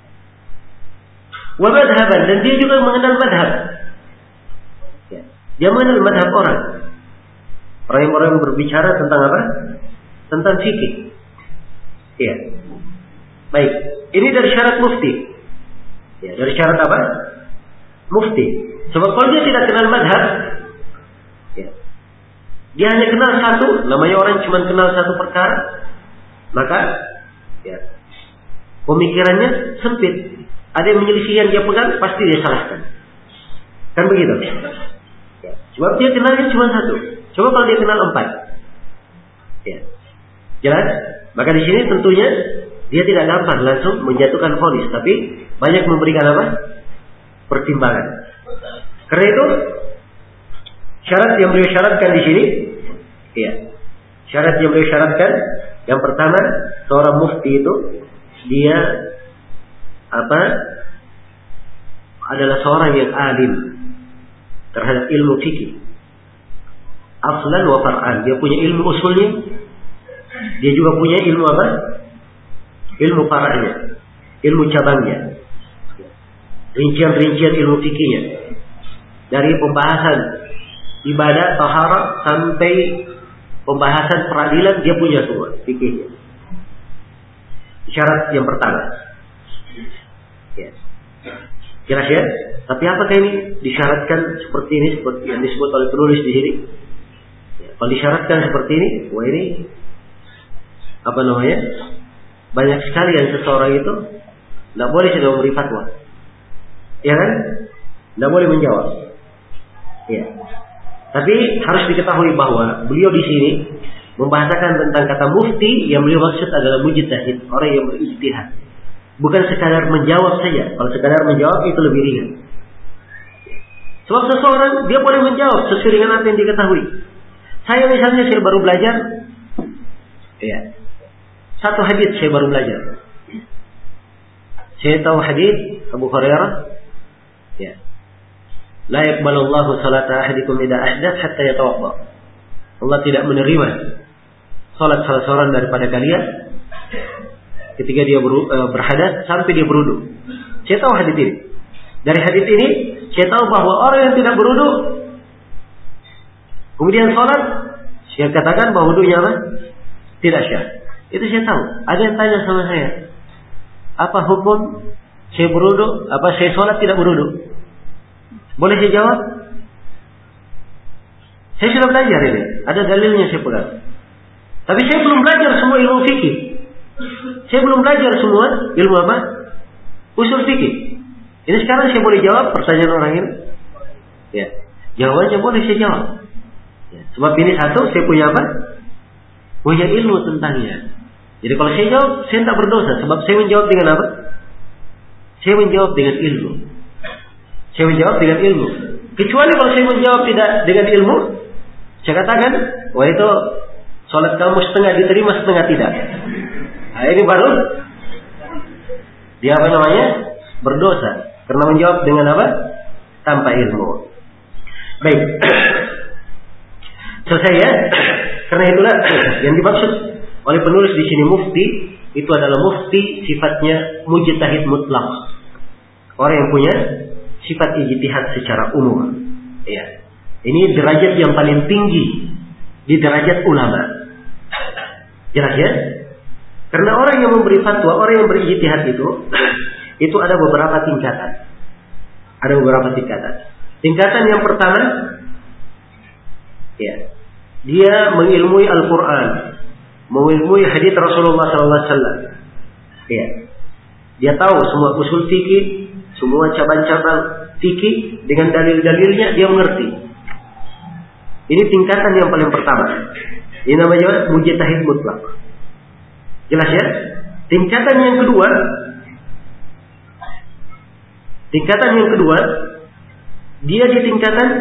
wa madhaban, dan dia juga mengenal madhab. Ya. Dia mengenal madhab orang. Orang-orang yang berbicara tentang apa? Tentang fikih. Iya. Baik. Ini dari syarat mufti. Ya, dari syarat apa? Mufti. Sebab kalau dia tidak kenal madhab, ya, dia hanya kenal satu, namanya orang cuma kenal satu perkara, maka ya, pemikirannya sempit. Ada yang menyelisih yang dia pegang, pasti dia salahkan. Kan begitu? Ya. Sebab dia kenalnya cuma satu. Coba kalau dia kenal empat, ya, jelas. Maka di sini tentunya dia tidak gampang langsung menjatuhkan vonis, tapi banyak memberikan apa? Pertimbangan. Karena itu syarat yang beliau syaratkan di sini, ya, syarat yang beliau syaratkan yang pertama, seorang mufti itu dia apa? Adalah seorang yang alim terhadap ilmu fikih. Aslan wa far'an, dia punya ilmu usulnya, dia juga punya ilmu apa? Ilmu far'nya, ilmu cabangnya, rincian-rincian ilmu fikihnya, dari pembahasan ibadah, taharah sampai pembahasan peradilan, dia punya semua fikihnya. Syarat yang pertama. Ya. Jelas ya? Tapi apakah ini disyaratkan seperti ini, seperti yang disebut oleh penulis di sini? Ya, kalau disyaratkan seperti ini, wah ini apa namanya? Banyak sekali yang seseorang itu tidak boleh sudah memberi fatwa, ya kan? Tidak boleh menjawab. Ya. Tapi harus diketahui bahwa beliau di sini membahasakan tentang kata mufti, yang beliau maksud adalah mujtahid, orang yang berijtihad. Bukan sekadar menjawab saja. Kalau sekadar menjawab itu lebih ringan. Sebab seseorang dia boleh menjawab sesuai dengan apa yang diketahui. Saya misalnya saya baru belajar, ya, satu hadis saya baru belajar. Saya tahu hadis Abu Hurairah, ya, la yaqbalullahu salata ahadikum idza ahdath hatta yatawadda. Allah tidak menerima salat salah seorang daripada kalian ketika dia ber, uh, berhadas sampai dia berwudu. Saya tahu hadis ini. Dari hadis ini saya tahu bahwa orang yang tidak berwudu kemudian salat, saya katakan bahwa wudunya apa? Tidak syah. Itu saya tahu. Ada yang tanya sama saya, apa hukum saya berwudu, apa saya salat tidak berwudu? Boleh saya jawab? Saya sudah belajar ini, ada dalilnya saya pegang. Tapi saya belum belajar semua ilmu fikih. Saya belum belajar semua ilmu apa? Usul fikih. Ini sekarang saya boleh jawab pertanyaan orang ini? Ya, jawabannya boleh saya jawab. Ya, sebab ini satu, saya punya apa? punya ilmu tentangnya. Jadi kalau saya jawab, saya tidak berdosa. Sebab saya menjawab dengan apa? Saya menjawab dengan ilmu. Saya menjawab dengan ilmu. Kecuali kalau saya menjawab tidak dengan ilmu, saya katakan, wah itu sholat kamu setengah diterima, setengah tidak. Nah ini baru dia apa namanya? Berdosa. Karena menjawab dengan apa? Tanpa ilmu. Baik. Selesai ya. Karena itulah yang dimaksud oleh penulis di sini mufti itu adalah mufti sifatnya mujtahid mutlak. Orang yang punya sifat ijtihad secara umum. Ya. Ini derajat yang paling tinggi di derajat ulama. Jelas ya? Karena orang yang memberi fatwa, orang yang berijtihad itu itu ada beberapa tingkatan. Ada beberapa tingkatan. Tingkatan yang pertama, ya, dia mengilmui Al-Quran, mengilmui hadits Rasulullah sallallahu alaihi wasallam. Ya, dia tahu semua usul fikih, semua cabang-cabang fikih dengan dalil-dalilnya dia mengerti. Ini tingkatan yang paling pertama. Ini namanya mujtahid mutlak. Jelas ya? Tingkatan yang kedua, tingkatan yang kedua, dia di tingkatan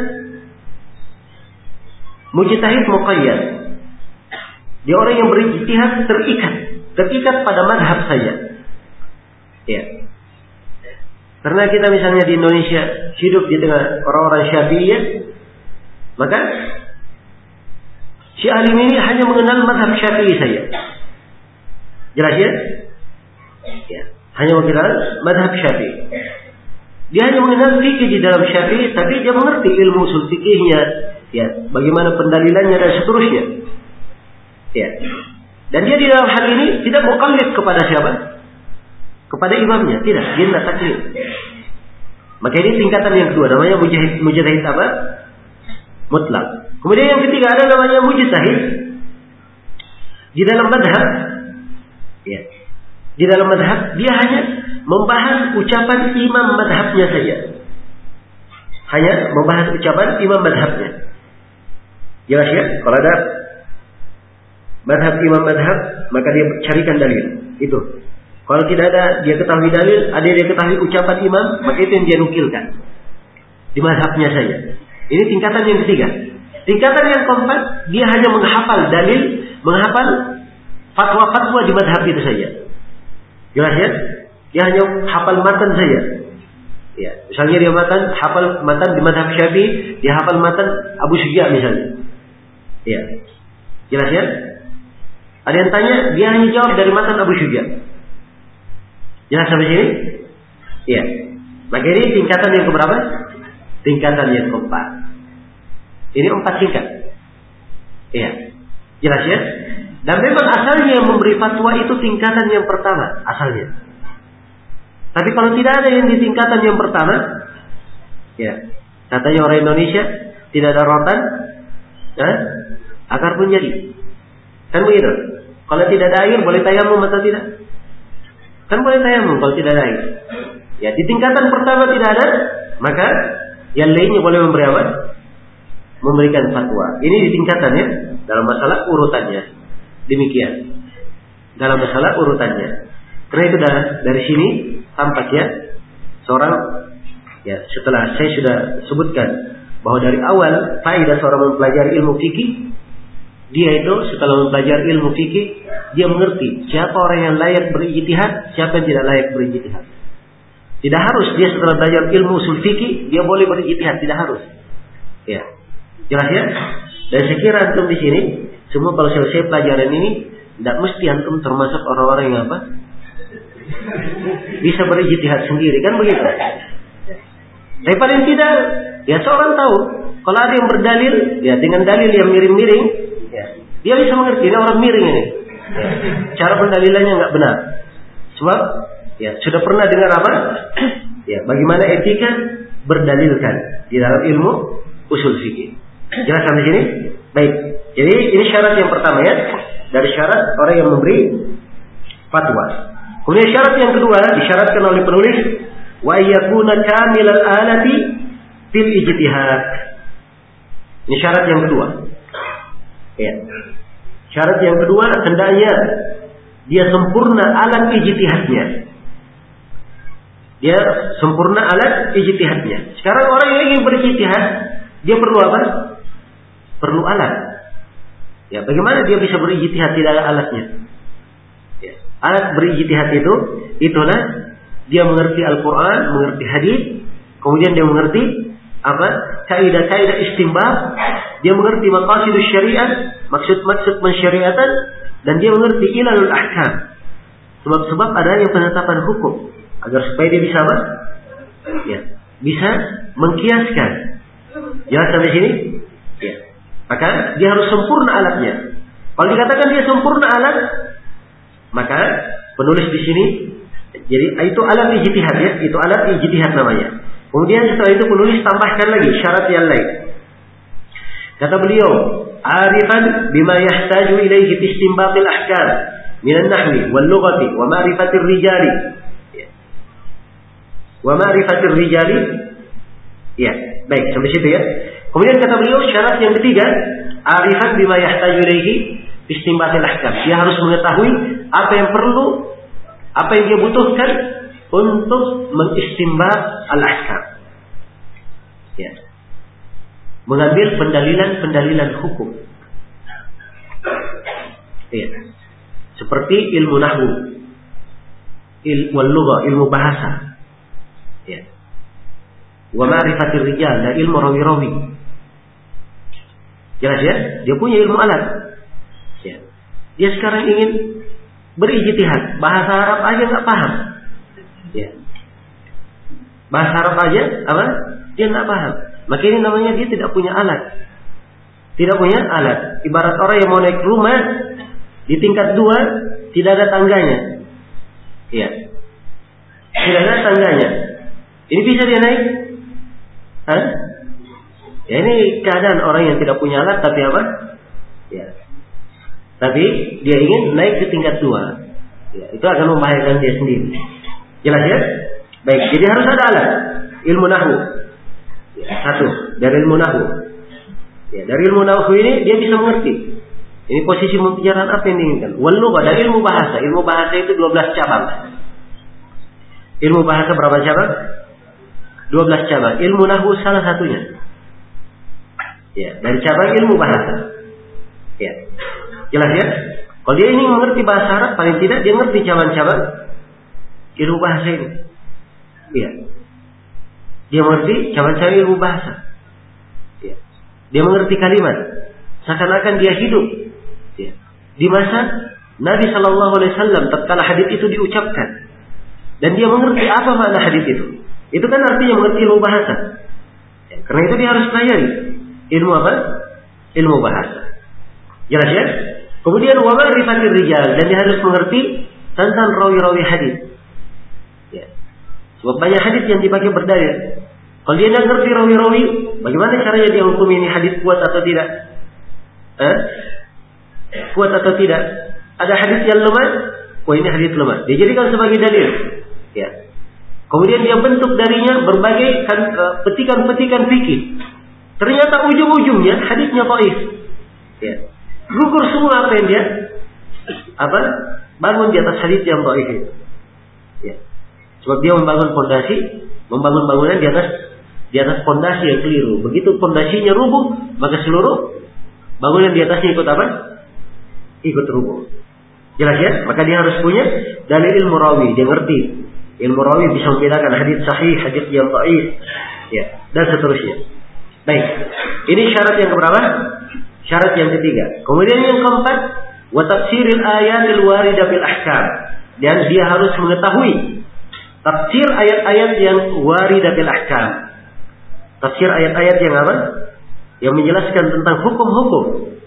mujtahid muqayyad. Dia orang yang berijtihad terikat, terikat pada mazhab saja. Ya. Karena kita misalnya di Indonesia hidup di tengah orang-orang Syafi'iyah, maka si alim ini hanya mengenal mazhab Syafi'i saja. Jelas ya? Ya. Hanya mengenal mazhab Syafi'i. Dia hanya mengenal fikih di dalam Syafi'i, tapi dia mengerti ilmu usul fikihnya, ya, bagaimana pendalilannya dan seterusnya. Ya. Dan dia di dalam hal ini tidak muqallid kepada siapa? Kepada imamnya, tidak, dia tidak taklid. Maka ini tingkatan yang kedua, namanya mujtahid, mujtahid apa? Mutlak. Kemudian yang ketiga ada namanya mujtahid di dalam madhab. Ya. Di dalam madhab dia hanya membahas ucapan imam madhabnya saja. Hanya membahas ucapan imam madhabnya. Jelas ya? Kalau ada madhab imam madhab, maka dia carikan dalil. Itu. Kalau tidak ada, dia ketahui dalil, ada dia ketahui ucapan imam, maka itu yang dia nukilkan. Di madhabnya saja. Ini tingkatan yang ketiga. Tingkatan yang keempat, dia hanya menghafal dalil, menghafal fatwa-fatwa di madhab itu saja. Jelas ya? Dia hanya hafal matan saja. Ya, misalnya dia matan, hafal matan di madhab Syafi'i, dia hafal matan Abu Syuja misalnya. Ya, jelas ya? Ada yang tanya, dia hanya jawab dari matan Abu Syuja. Jelas sampai sini? Iya. Maka ini tingkatan yang keberapa? Tingkatan yang keempat. Ini empat tingkat. Iya. Jelas ya? Dan memang asalnya yang memberi fatwa itu tingkatan yang pertama. Asalnya. Tapi kalau tidak ada yang di tingkatan yang pertama, ya, katanya orang Indonesia, tidak ada rotan, ya, akar pun jadi. Kan begitu? Kalau tidak ada air, boleh tayamum atau tidak? Kan boleh tayamum kalau tidak ada air. Ya, di tingkatan pertama tidak ada, maka yang lainnya boleh memberi apa? Memberikan fatwa. Ini di tingkatannya dalam masalah urutannya. Demikian. Dalam masalah urutannya. Karena itu dah, dari sini tampaknya seorang, ya, setelah saya sudah sebutkan bahwa dari awal faedah seorang mempelajari ilmu fikih, dia itu setelah mempelajari ilmu fikih, dia mengerti siapa orang yang layak berijtihad, siapa yang tidak layak berijtihad. Tidak harus dia setelah belajar ilmu usul fikih dia boleh berijtihad, tidak harus. Ya, jelas ya. Dan saya kira antum di sini semua kalau selesai pelajaran ini, tidak mesti antum termasuk orang-orang yang apa? Bisa berijtihad sendiri, kan begitu? Tapi paling tidak, ya seorang tahu kalau ada yang berdalil, ya dengan dalil yang miring-miring, ya, dia bisa mengerti ini orang miring ini. Ya, cara pendalilannya nggak benar. Sebab, ya sudah pernah dengar apa? Ya, bagaimana etika berdalilkan di dalam ilmu usul fikih. Jelas sampai sini? Baik. Jadi ini syarat yang pertama ya, dari syarat orang yang memberi fatwa. Kemudian syarat yang kedua disyaratkan oleh penulis, wa yakuna kamilal alati fil ijtihad. Ini syarat yang kedua. Ya. Syarat yang kedua, hendaknya dia sempurna alat ijtihadnya. Dia sempurna alat ijtihadnya. Sekarang orang yang ingin berijtihad, dia perlu apa? Perlu alat. Ya, bagaimana dia bisa berijtihad tidak ada alatnya? Ya, alat berijtihad itu, itulah dia mengerti Al-Quran, mengerti hadis, kemudian dia mengerti apa? Kaidah-kaidah istinbat, dia mengerti maqasidus syariat, maksud-maksud mensyariatan, dan dia mengerti ilalul ahkam, sebab-sebab adanya penetapan hukum, agar supaya dia bisa apa? Ya, bisa mengkiaskan. Jelas sampai sini? Ya. Maka dia harus sempurna alatnya. Kalau dikatakan dia sempurna alat, maka penulis di sini, jadi itu alat ijtihad ya, itu alat ijtihad namanya. Kemudian setelah itu penulis tambahkan lagi syarat yang lain. Kata beliau, arifan bima yahtaju ilaihi fi istinbatil ahkam min an-nahwi wal lughati wa ma'rifatir rijali. Wa ma'rifatir rijali. Ya, baik sampai situ ya. Kemudian kata beliau syarat yang ketiga, arifan bima yahtaju ilaihi fi istinbatil ahkam. Dia harus mengetahui apa yang perlu, apa yang dia butuhkan untuk mengistimbat al-ahkam. Ya. Mengambil pendalilan-pendalilan hukum. Ya. Seperti ilmu nahwu, ilmu lugha, ilmu bahasa. Ya. Wa ma'rifatir rijal, dan ilmu rawi-rawi. Jelas ya? Dia punya ilmu alat. Ya. Dia sekarang ingin berijtihad, bahasa Arab aja nggak paham. Ya. Bahasa Arab aja apa? Dia nggak paham. Maka ini namanya dia tidak punya alat. Tidak punya alat. Ibarat orang yang mau naik rumah di tingkat dua tidak ada tangganya. Ya. Tidak ada tangganya. Ini bisa dia naik? Hah? Ya, ini keadaan orang yang tidak punya alat tapi apa? Ya. Tapi dia ingin naik ke tingkat dua. Ya, itu akan membahayakan dia sendiri. Jelas ya? Baik, jadi harus ada alat. Ilmu nahwu. Ya, satu, dari ilmu nahwu. Ya, dari ilmu nahwu ini dia bisa mengerti. Ini posisi pembicaraan apa yang diinginkan. Wal lugha, dari ilmu bahasa. Ilmu bahasa itu dua belas cabang. Ilmu bahasa berapa cabang? dua belas cabang. Ilmu nahwu salah satunya. Ya, dari cabang ilmu bahasa. Ya. Jelas ya? Kalau dia ingin mengerti bahasa Arab, paling tidak dia mengerti cabang-cabang ilmu bahasa ini. Ya. Dia mengerti cabang-cabang ilmu bahasa. Ya. Dia mengerti kalimat. Seakan-akan dia hidup. Ya. Di masa Nabi Shallallahu Alaihi Wasallam tatkala hadits itu diucapkan, dan dia mengerti apa makna hadits itu. Itu kan artinya mengerti ilmu bahasa. Ya. Karena itu dia harus pelajari ilmu apa? Ilmu bahasa. Jelas ya? Kemudian wa ma'rifatir rijal, dan dia harus mengerti tentang rawi-rawi hadis. Ya. Sebab banyak hadis yang dipakai berdalil. Kalau dia tidak ngerti rawi-rawi, bagaimana caranya dia hukum ini hadis kuat atau tidak? Eh? Kuat atau tidak? Ada hadis yang lemah, oh ini hadis lemah. Dia jadikan sebagai dalil. Ya. Kemudian dia bentuk darinya berbagai kan, uh, petikan-petikan fikih. Ternyata ujung-ujungnya hadisnya dhaif. Ya. Gugur semua apa yang dia apa? Bangun di atas hadis yang dhaif itu. Ya. Sebab dia membangun fondasi, membangun bangunan di atas di atas fondasi yang keliru. Begitu fondasinya rubuh, maka seluruh bangunan di atasnya ikut apa? Ikut rubuh. Jelas ya? Maka dia harus punya dalil ilmu rawi, dia ngerti. Ilmu rawi bisa membedakan hadis sahih, hadis yang dhaif, ya, dan seterusnya. Baik. Ini syarat yang keberapa? Syarat yang ketiga. Kemudian yang keempat, wa tafsiril ayatil waridah bil ahkam. Dan dia harus mengetahui tafsir ayat-ayat yang waridah bil ahkam. Tafsir ayat-ayat yang apa? Yang menjelaskan tentang hukum-hukum.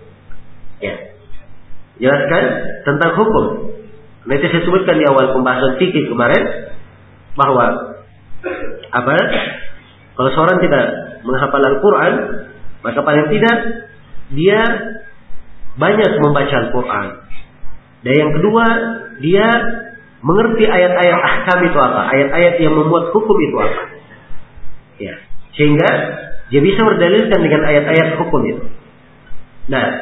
Ya. Jelaskan tentang hukum. Nanti saya sebutkan di awal pembahasan fikih kemarin bahwa apa? Kalau seorang tidak menghafal Al-Quran, maka paling tidak dia banyak membaca Al-Quran. Dan yang kedua, dia mengerti ayat-ayat ahkam itu apa, ayat-ayat yang membuat hukum itu apa. Ya, sehingga dia bisa berdalilkan dengan ayat-ayat hukum itu. Nah,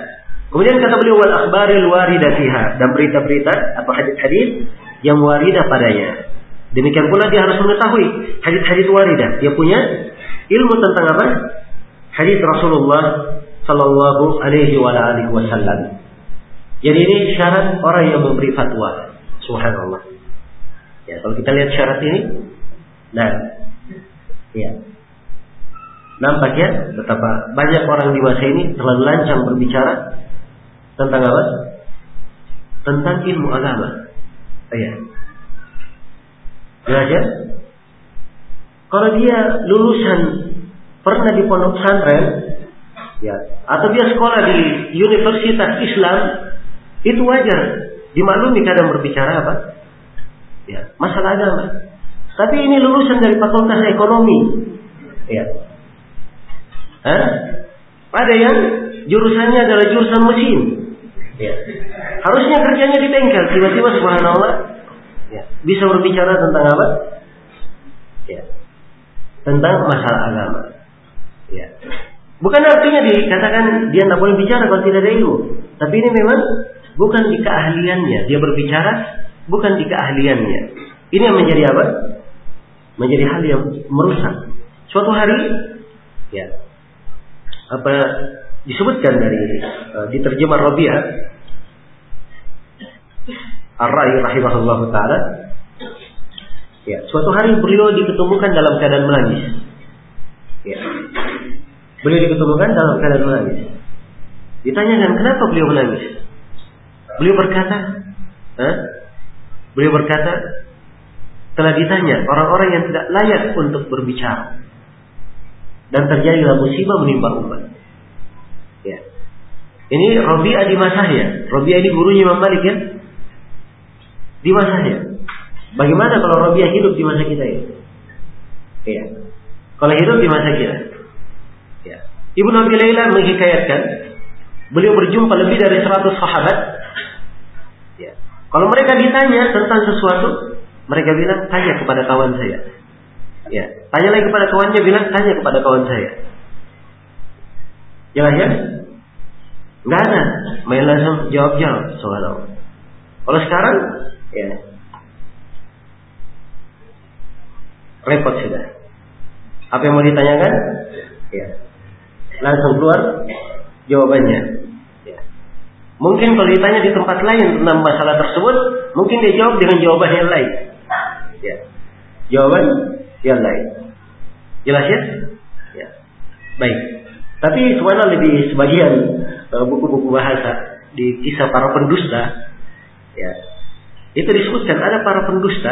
Kemudian kata beliau wal akhbaril waridah fiha, dan berita-berita atau hadis-hadis yang waridah padanya. Demikian pula dia harus mengetahui hadis-hadis waridah. Dia punya ilmu tentang apa? Hadis Rasulullah sallallahu alaihi wa alihi wasallam. Jadi ini syarat orang yang memberi fatwa. Subhanallah. Ya, kalau kita lihat syarat ini, nah, ya. Nampak ya betapa banyak orang di masa ini terlalu lancang berbicara tentang apa? Tentang ilmu agama. Ya. Jelas ya? Kalau dia lulusan pernah di pondok pesantren, ya, atau dia sekolah di universitas Islam, itu wajar dimaklumi kadang berbicara apa? Ya, masalah agama. Tapi ini lulusan dari fakultas ekonomi. Ya. Hah? Ada yang jurusannya adalah jurusan mesin. Ya. Harusnya kerjanya di bengkel, tiba-tiba subhanallah, ya, bisa berbicara tentang apa? Ya. Tentang masalah agama. Ya. Bukan artinya dikatakan dia tidak boleh bicara kalau tidak ada ilmu. Tapi ini memang bukan di keahliannya. Dia berbicara bukan di keahliannya. Ini yang menjadi apa? Menjadi hal yang merusak. Suatu hari, ya, apa disebutkan dari uh, diterjemah Rabi'ah Ar-Ra'i rahimahullahu ta'ala, ya, suatu hari beliau diketemukan dalam keadaan menangis. Ya. Beliau diketemukan dalam keadaan menangis. Ditanyakan kenapa beliau menangis. Beliau berkata, Hah? beliau berkata, telah ditanya orang-orang yang tidak layak untuk berbicara, dan terjadilah musibah menimpa umat. Ya. Ini Rabi'ah di masanya. Rabi'ah ini gurunya Imam Malik ya. Di masanya. Bagaimana kalau Rabi'ah hidup di masa kita ini? Ya. Kalau hidup di masa kita. Ya. Ibnu Abi Layla menghikayatkan, beliau berjumpa lebih dari seratus sahabat. Ya. Kalau mereka ditanya tentang sesuatu, mereka bilang tanya kepada kawan saya. Ya, tanya lagi kepada kawannya, bilang tanya kepada kawan saya. Jelas ya? Enggak ada main langsung jawab-jawab soal. Kalau sekarang, ya, repot sudah. Apa yang mau ditanyakan? Ya, langsung keluar jawabannya. Ya. Mungkin kalau ditanya di tempat lain tentang masalah tersebut, mungkin dia jawab dengan jawaban yang lain. Ya, jawaban yang lain. Jelas ya? Ya. Baik. Tapi sebenarnya lebih sebagian buku-buku bahasa di kisah para pendusta, ya, itu disebutkan ada para pendusta.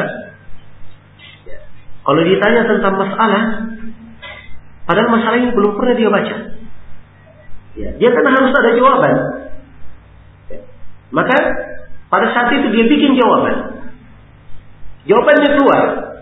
Ya. Kalau ditanya tentang masalah, padahal masalah ini belum pernah dia baca. Ya. Dia kan harus ada jawaban. Ya. Maka pada saat itu dia bikin jawaban. Jawabannya keluar.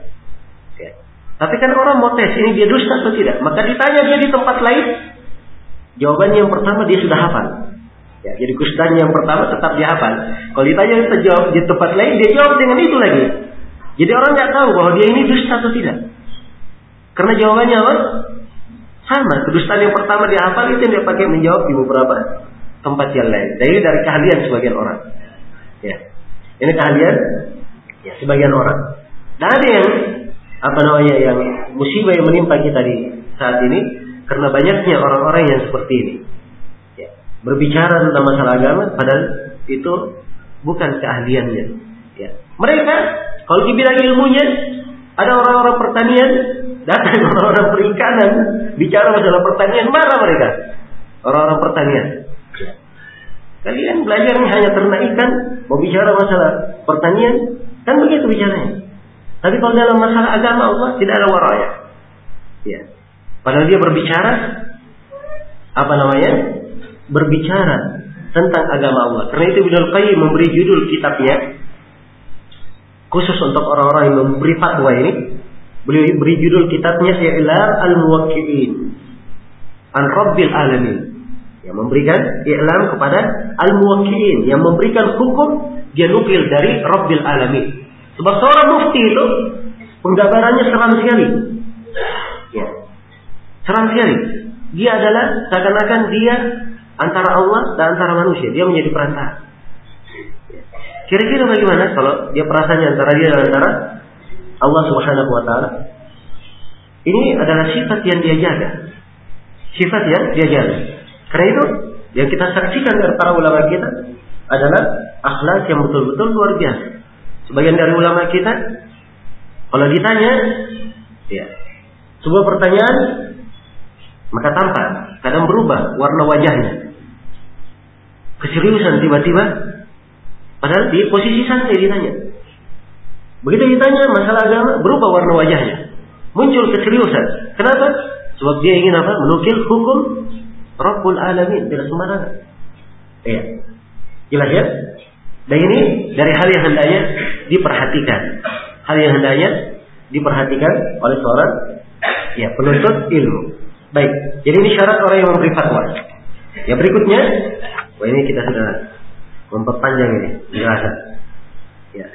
Tapi kan orang mau tes ini dia dusta atau tidak. Maka ditanya dia di tempat lain, jawabannya yang pertama dia sudah hafal. Ya, jadi kustannya yang pertama tetap dia hafal. Kalau ditanya kita jawab di tempat lain, dia jawab dengan itu lagi. Jadi orang nggak tahu bahwa dia ini dusta atau tidak. Karena jawabannya apa? Sama. Kedustaan yang pertama dia hafal, itu yang dia pakai menjawab di beberapa tempat yang lain. Jadi dari keahlian sebagian orang. Ya, ini keahlian ya sebagian orang. Dan ada yang apa namanya yang musibah yang menimpa kita di saat ini karena banyaknya orang-orang yang seperti ini, ya, berbicara tentang masalah agama padahal itu bukan keahliannya. Ya. Mereka kalau di bidang ilmunya ada orang-orang pertanian, datang orang-orang perikanan bicara masalah pertanian, marah mereka orang-orang pertanian. Ya. Kalian belajarnya hanya ternak ikan, mau bicara masalah pertanian, kan begitu bicaranya. Tapi kalau dalam masalah agama Allah tidak ada waraya. Ya. Padahal dia berbicara apa namanya? Berbicara tentang agama Allah. Karena itu Ibnu Qayyim memberi judul kitabnya khusus untuk orang-orang yang memberi fatwa ini. Beliau beri judul kitabnya I'lam al-Muwaqqi'in an Rabbil Alamin. Yang memberikan i'lam kepada al-Muwaqqi'in, yang memberikan hukum, dia nukil dari Rabbil Alamin. Sebab seorang mufti itu penggambarannya seram sekali. Ya. Seram sekali. Dia adalah seakan-akan dia antara Allah dan antara manusia. Dia menjadi perantara. Kira-kira bagaimana kalau dia perasaannya antara dia dan antara Allah Subhanahu wa taala? Ini adalah sifat yang dia jaga. Sifat yang dia jaga. Karena itu yang kita saksikan dari para ulama kita adalah akhlak yang betul-betul luar biasa. Sebagian dari ulama kita kalau ditanya ya, sebuah pertanyaan maka tampak kadang berubah warna wajahnya. Keseriusan tiba-tiba padahal di posisi santai ditanya. Begitu ditanya masalah agama berubah warna wajahnya. Muncul keseriusan. Kenapa? Sebab dia ingin apa? Menukil hukum Rabbul Alamin, tidak sembarangan. Iya. Jelas ya? Dan ini dari hal yang hendaknya diperhatikan. Hal yang hendaknya diperhatikan oleh seorang ya penuntut ilmu. Baik. Jadi ini syarat orang yang memberi fatwa. Yang berikutnya, wah ini kita sudah memperpanjang ini penjelasan. Ya.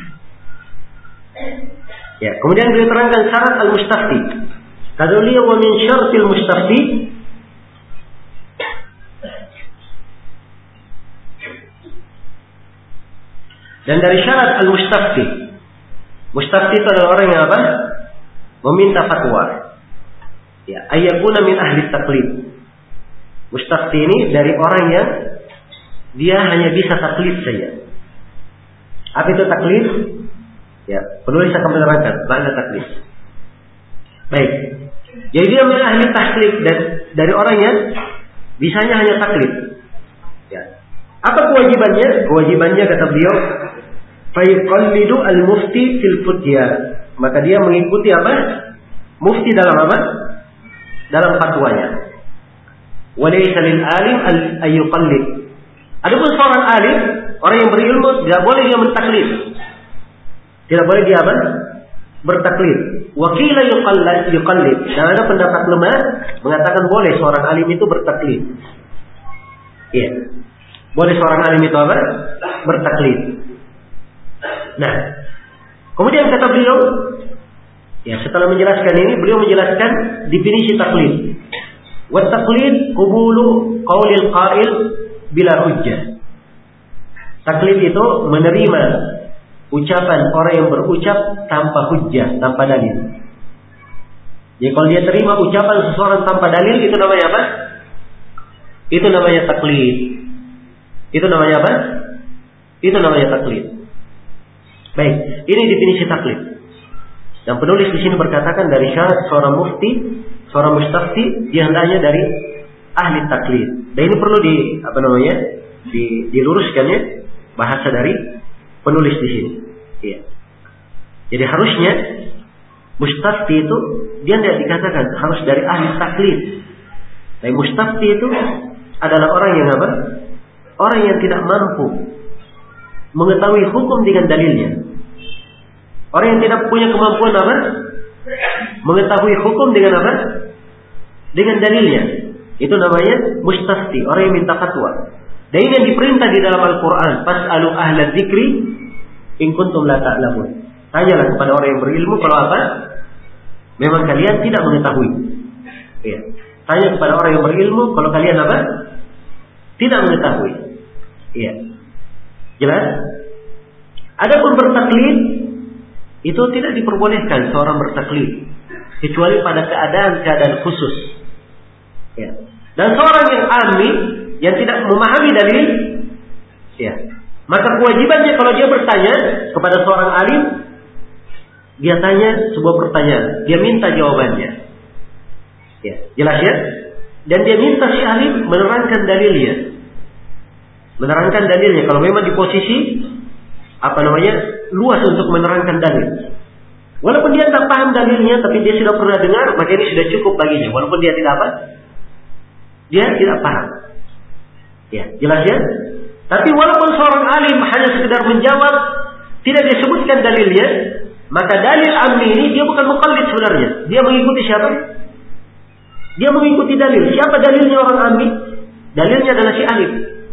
Ya, kemudian beliau terangkan syarat al-mustafti. Kata beliau wa min syartil mustafti dan dari syarat al-mustafti. Mustafti itu adalah orang yang apa? Meminta fatwa. Ya, ayyakuna min ahli taklid. Mustafti ini dari orang yang dia hanya bisa taklid saja. Apa itu taklid? Ya, penulis akan menerangkan makna taklid. Baik. Jadi dia min ahli taklid dan dari orang yang bisanya hanya taklid. Ya. Apa kewajibannya? Kewajibannya kata beliau, fa yuqallidu al-mufti fil futya. Maka dia mengikuti apa? Mufti dalam apa? Dalam fatwanya. Wa laysa lil alim ay yuqallid. Adapun seorang alim, orang yang berilmu tidak boleh dia mentaklid. Tidak boleh dia apa? Bertaklid. Wa qila yuqallid yuqallid. Dan ada pendapat lemah mengatakan boleh seorang alim itu bertaklid. Iya. Boleh seorang alim itu apa? Bertaklid. Nah, kemudian kata beliau, ya setelah menjelaskan ini, beliau menjelaskan definisi taklid. Wa taklid qubulu qaulil qa'il bila hujjah. Taklid itu menerima ucapan orang yang berucap tanpa hujjah, tanpa dalil. Jadi kalau dia terima ucapan seseorang tanpa dalil, itu namanya apa? Itu namanya taklid. Itu namanya apa? Itu namanya taklid. Baik, ini definisi taklid. Dan penulis di sini berkatakan dari syarat seorang mufti, seorang mustafti, dia hendaknya dari ahli taklid. Dan ini perlu di apa namanya? Di, diluruskan ya bahasa dari penulis di sini. Iya. Jadi harusnya mustafti itu dia tidak dikatakan harus dari ahli taklid. Tapi mustafti itu adalah orang yang apa? Orang yang tidak mampu mengetahui hukum dengan dalilnya. Orang yang tidak punya kemampuan apa? Mengetahui hukum dengan apa? Dengan dalilnya. Itu namanya mustafti, orang yang minta fatwa. Dan ini yang diperintah di dalam Al-Quran. Fas'alu ahla dzikri in kuntum la ta'lamun. Tanyalah kepada orang yang berilmu kalau apa? Memang kalian tidak mengetahui. Ya. Tanya kepada orang yang berilmu kalau kalian apa? Tidak mengetahui. Iya. Jelas? Adapun bertaklid itu tidak diperbolehkan seorang bertaklid kecuali pada keadaan-keadaan khusus. Ya. Dan seorang yang amil yang tidak memahami dalil, ya, maka kewajibannya kalau dia bertanya kepada seorang alim, dia tanya sebuah pertanyaan, dia minta jawabannya. Ya, jelas ya? Dan dia minta si alim menerangkan dalilnya. Menerangkan dalilnya kalau memang di posisi apa namanya? Luas untuk menerangkan dalil. Walaupun dia tak paham dalilnya tapi dia sudah pernah dengar, maka ini sudah cukup baginya walaupun dia tidak apa? Dia tidak paham. Ya, jelas ya? Tapi walaupun seorang alim hanya sekedar menjawab, tidak disebutkan dalilnya, maka dalil amli ini dia bukan muqallid sebenarnya. Dia mengikuti siapa? Dia mengikuti dalil. Siapa dalilnya orang amli? Dalilnya adalah si alim.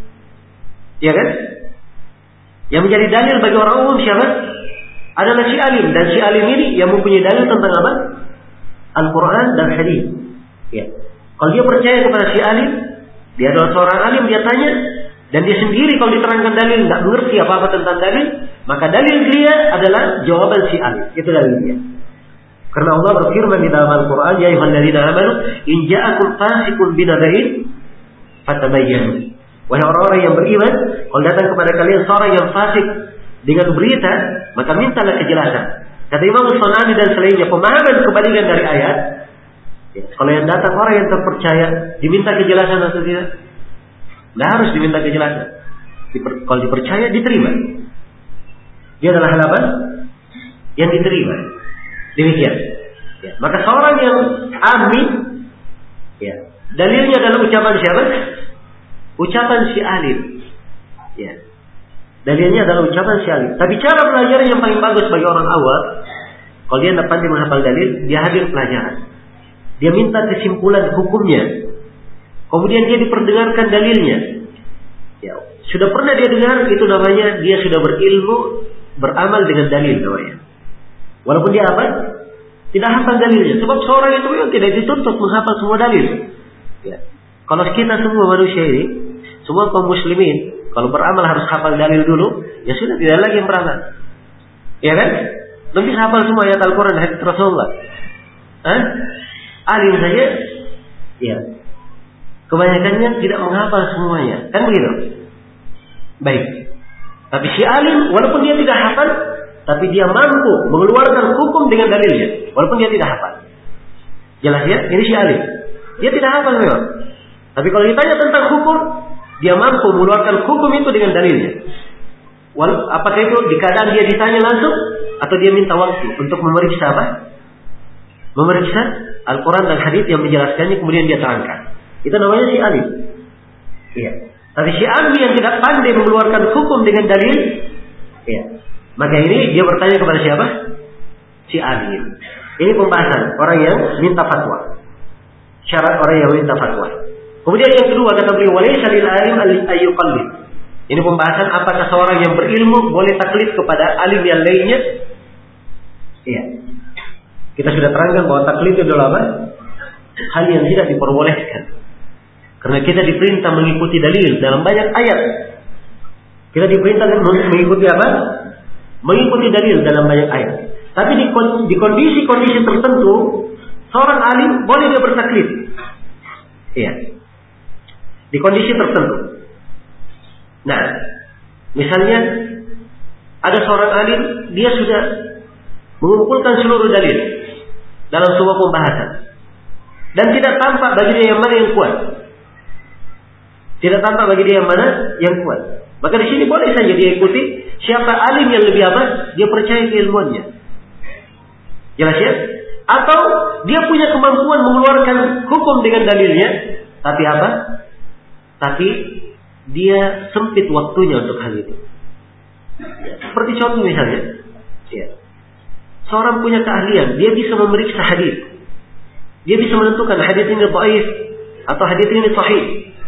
Ya kan? Yang menjadi dalil bagi orang umum siapa? Adalah si alim. Dan si alim ini yang mempunyai dalil tentang apa? Al-Quran dan hadis. Ya. Kalau dia percaya kepada si alim, Dia adalah seorang alim, dia tanya, dan dia sendiri kalau diterangkan dalil nggak mengerti apa-apa tentang dalil, maka dalil dia adalah jawaban si alim. Itu dalil dia. Karena Allah berfirman di dalam Al-Quran, ya ayyuhalladzina amanu, in ja'akum fasiqun binaba'in fatabayyanu. Wahai orang-orang yang beriman, kalau datang kepada kalian seorang yang fasik dengan berita, maka mintalah kejelasan. Kata Imam As-Sanani dan selainnya, pemahaman kebalikan dari ayat. Ya, kalau yang datang orang yang terpercaya, diminta kejelasan atau tidak? Tidak harus diminta kejelasan. Diper, kalau dipercaya, diterima. Dia adalah hal apa? Yang diterima. Demikian. Ya, maka seorang yang amin, ya, dalilnya adalah ucapan siapa? Ucapan si alim. Ya. Dalilnya adalah ucapan si alim. Tapi cara belajar yang paling bagus bagi orang awam, kalau dia tidak pandai menghafal dalil, dia hadir pelajaran. Dia minta kesimpulan hukumnya. Kemudian dia diperdengarkan dalilnya. Ya. Sudah pernah dia dengar, itu namanya dia sudah berilmu, beramal dengan dalil namanya. Walaupun dia apa? Tidak hafal dalilnya. Sebab seorang itu memang tidak dituntut menghafal semua dalil. Ya. Kalau kita semua manusia ini, semua kaum muslimin, kalau beramal harus hafal dalil dulu, ya sudah tidak lagi yang beramal. Ya kan? Nanti hafal semua ayat Al-Quran, hadits Rasulullah. Hah? Alim saja, ya. Kebanyakannya tidak menghafal semuanya. Kan begitu? Baik. Tapi si alim, walaupun dia tidak hafal, tapi dia mampu mengeluarkan hukum dengan dalilnya, walaupun dia tidak hafal. Jelas ya? Ini si alim. Dia tidak hafal memang. Tapi kalau ditanya tentang hukum, dia mampu mengeluarkan hukum itu dengan dalilnya. Walaupun apakah itu di keadaan dia ditanya langsung, atau dia minta waktu untuk memeriksa apa? Memeriksa Al-Quran dan hadits yang menjelaskannya, kemudian dia terangkan. Itu namanya si alim. Iya. Tapi si alim yang tidak pandai mengeluarkan hukum dengan dalil, iya. Maka ini dia bertanya kepada siapa? Si alim. Ini pembahasan orang yang minta fatwa. Syarat orang yang minta fatwa. Kemudian yang kedua kata beliau, walaysa lil alim ayyuqallid. Ini pembahasan apakah seorang yang berilmu boleh taklid kepada alim yang lainnya? Iya. Kita sudah terangkan bahwa taklid itu adalah apa? Hal yang tidak diperbolehkan. Karena kita diperintah mengikuti dalil dalam banyak ayat. Kita diperintah mengikuti apa? Mengikuti dalil dalam banyak ayat. Tapi di, di kondisi-kondisi tertentu, seorang alim boleh dia bertaklid. Iya. Di kondisi tertentu. Nah, misalnya ada seorang alim, dia sudah mengumpulkan seluruh dalil dalam sebuah pembahasan, dan tidak tampak bagi dia yang mana yang kuat. Tidak tampak bagi dia yang mana yang kuat. Maka di sini boleh saja dia ikuti siapa alim yang lebih apa? Dia percaya keilmuannya. Jelas ya? Atau dia punya kemampuan mengeluarkan hukum dengan dalilnya, tapi apa? Tapi dia sempit waktunya untuk hal itu. Ya, seperti contoh misalnya, ya, seorang punya keahlian, dia bisa memeriksa hadis, dia bisa menentukan hadis ini dhaif atau hadis ini sahih.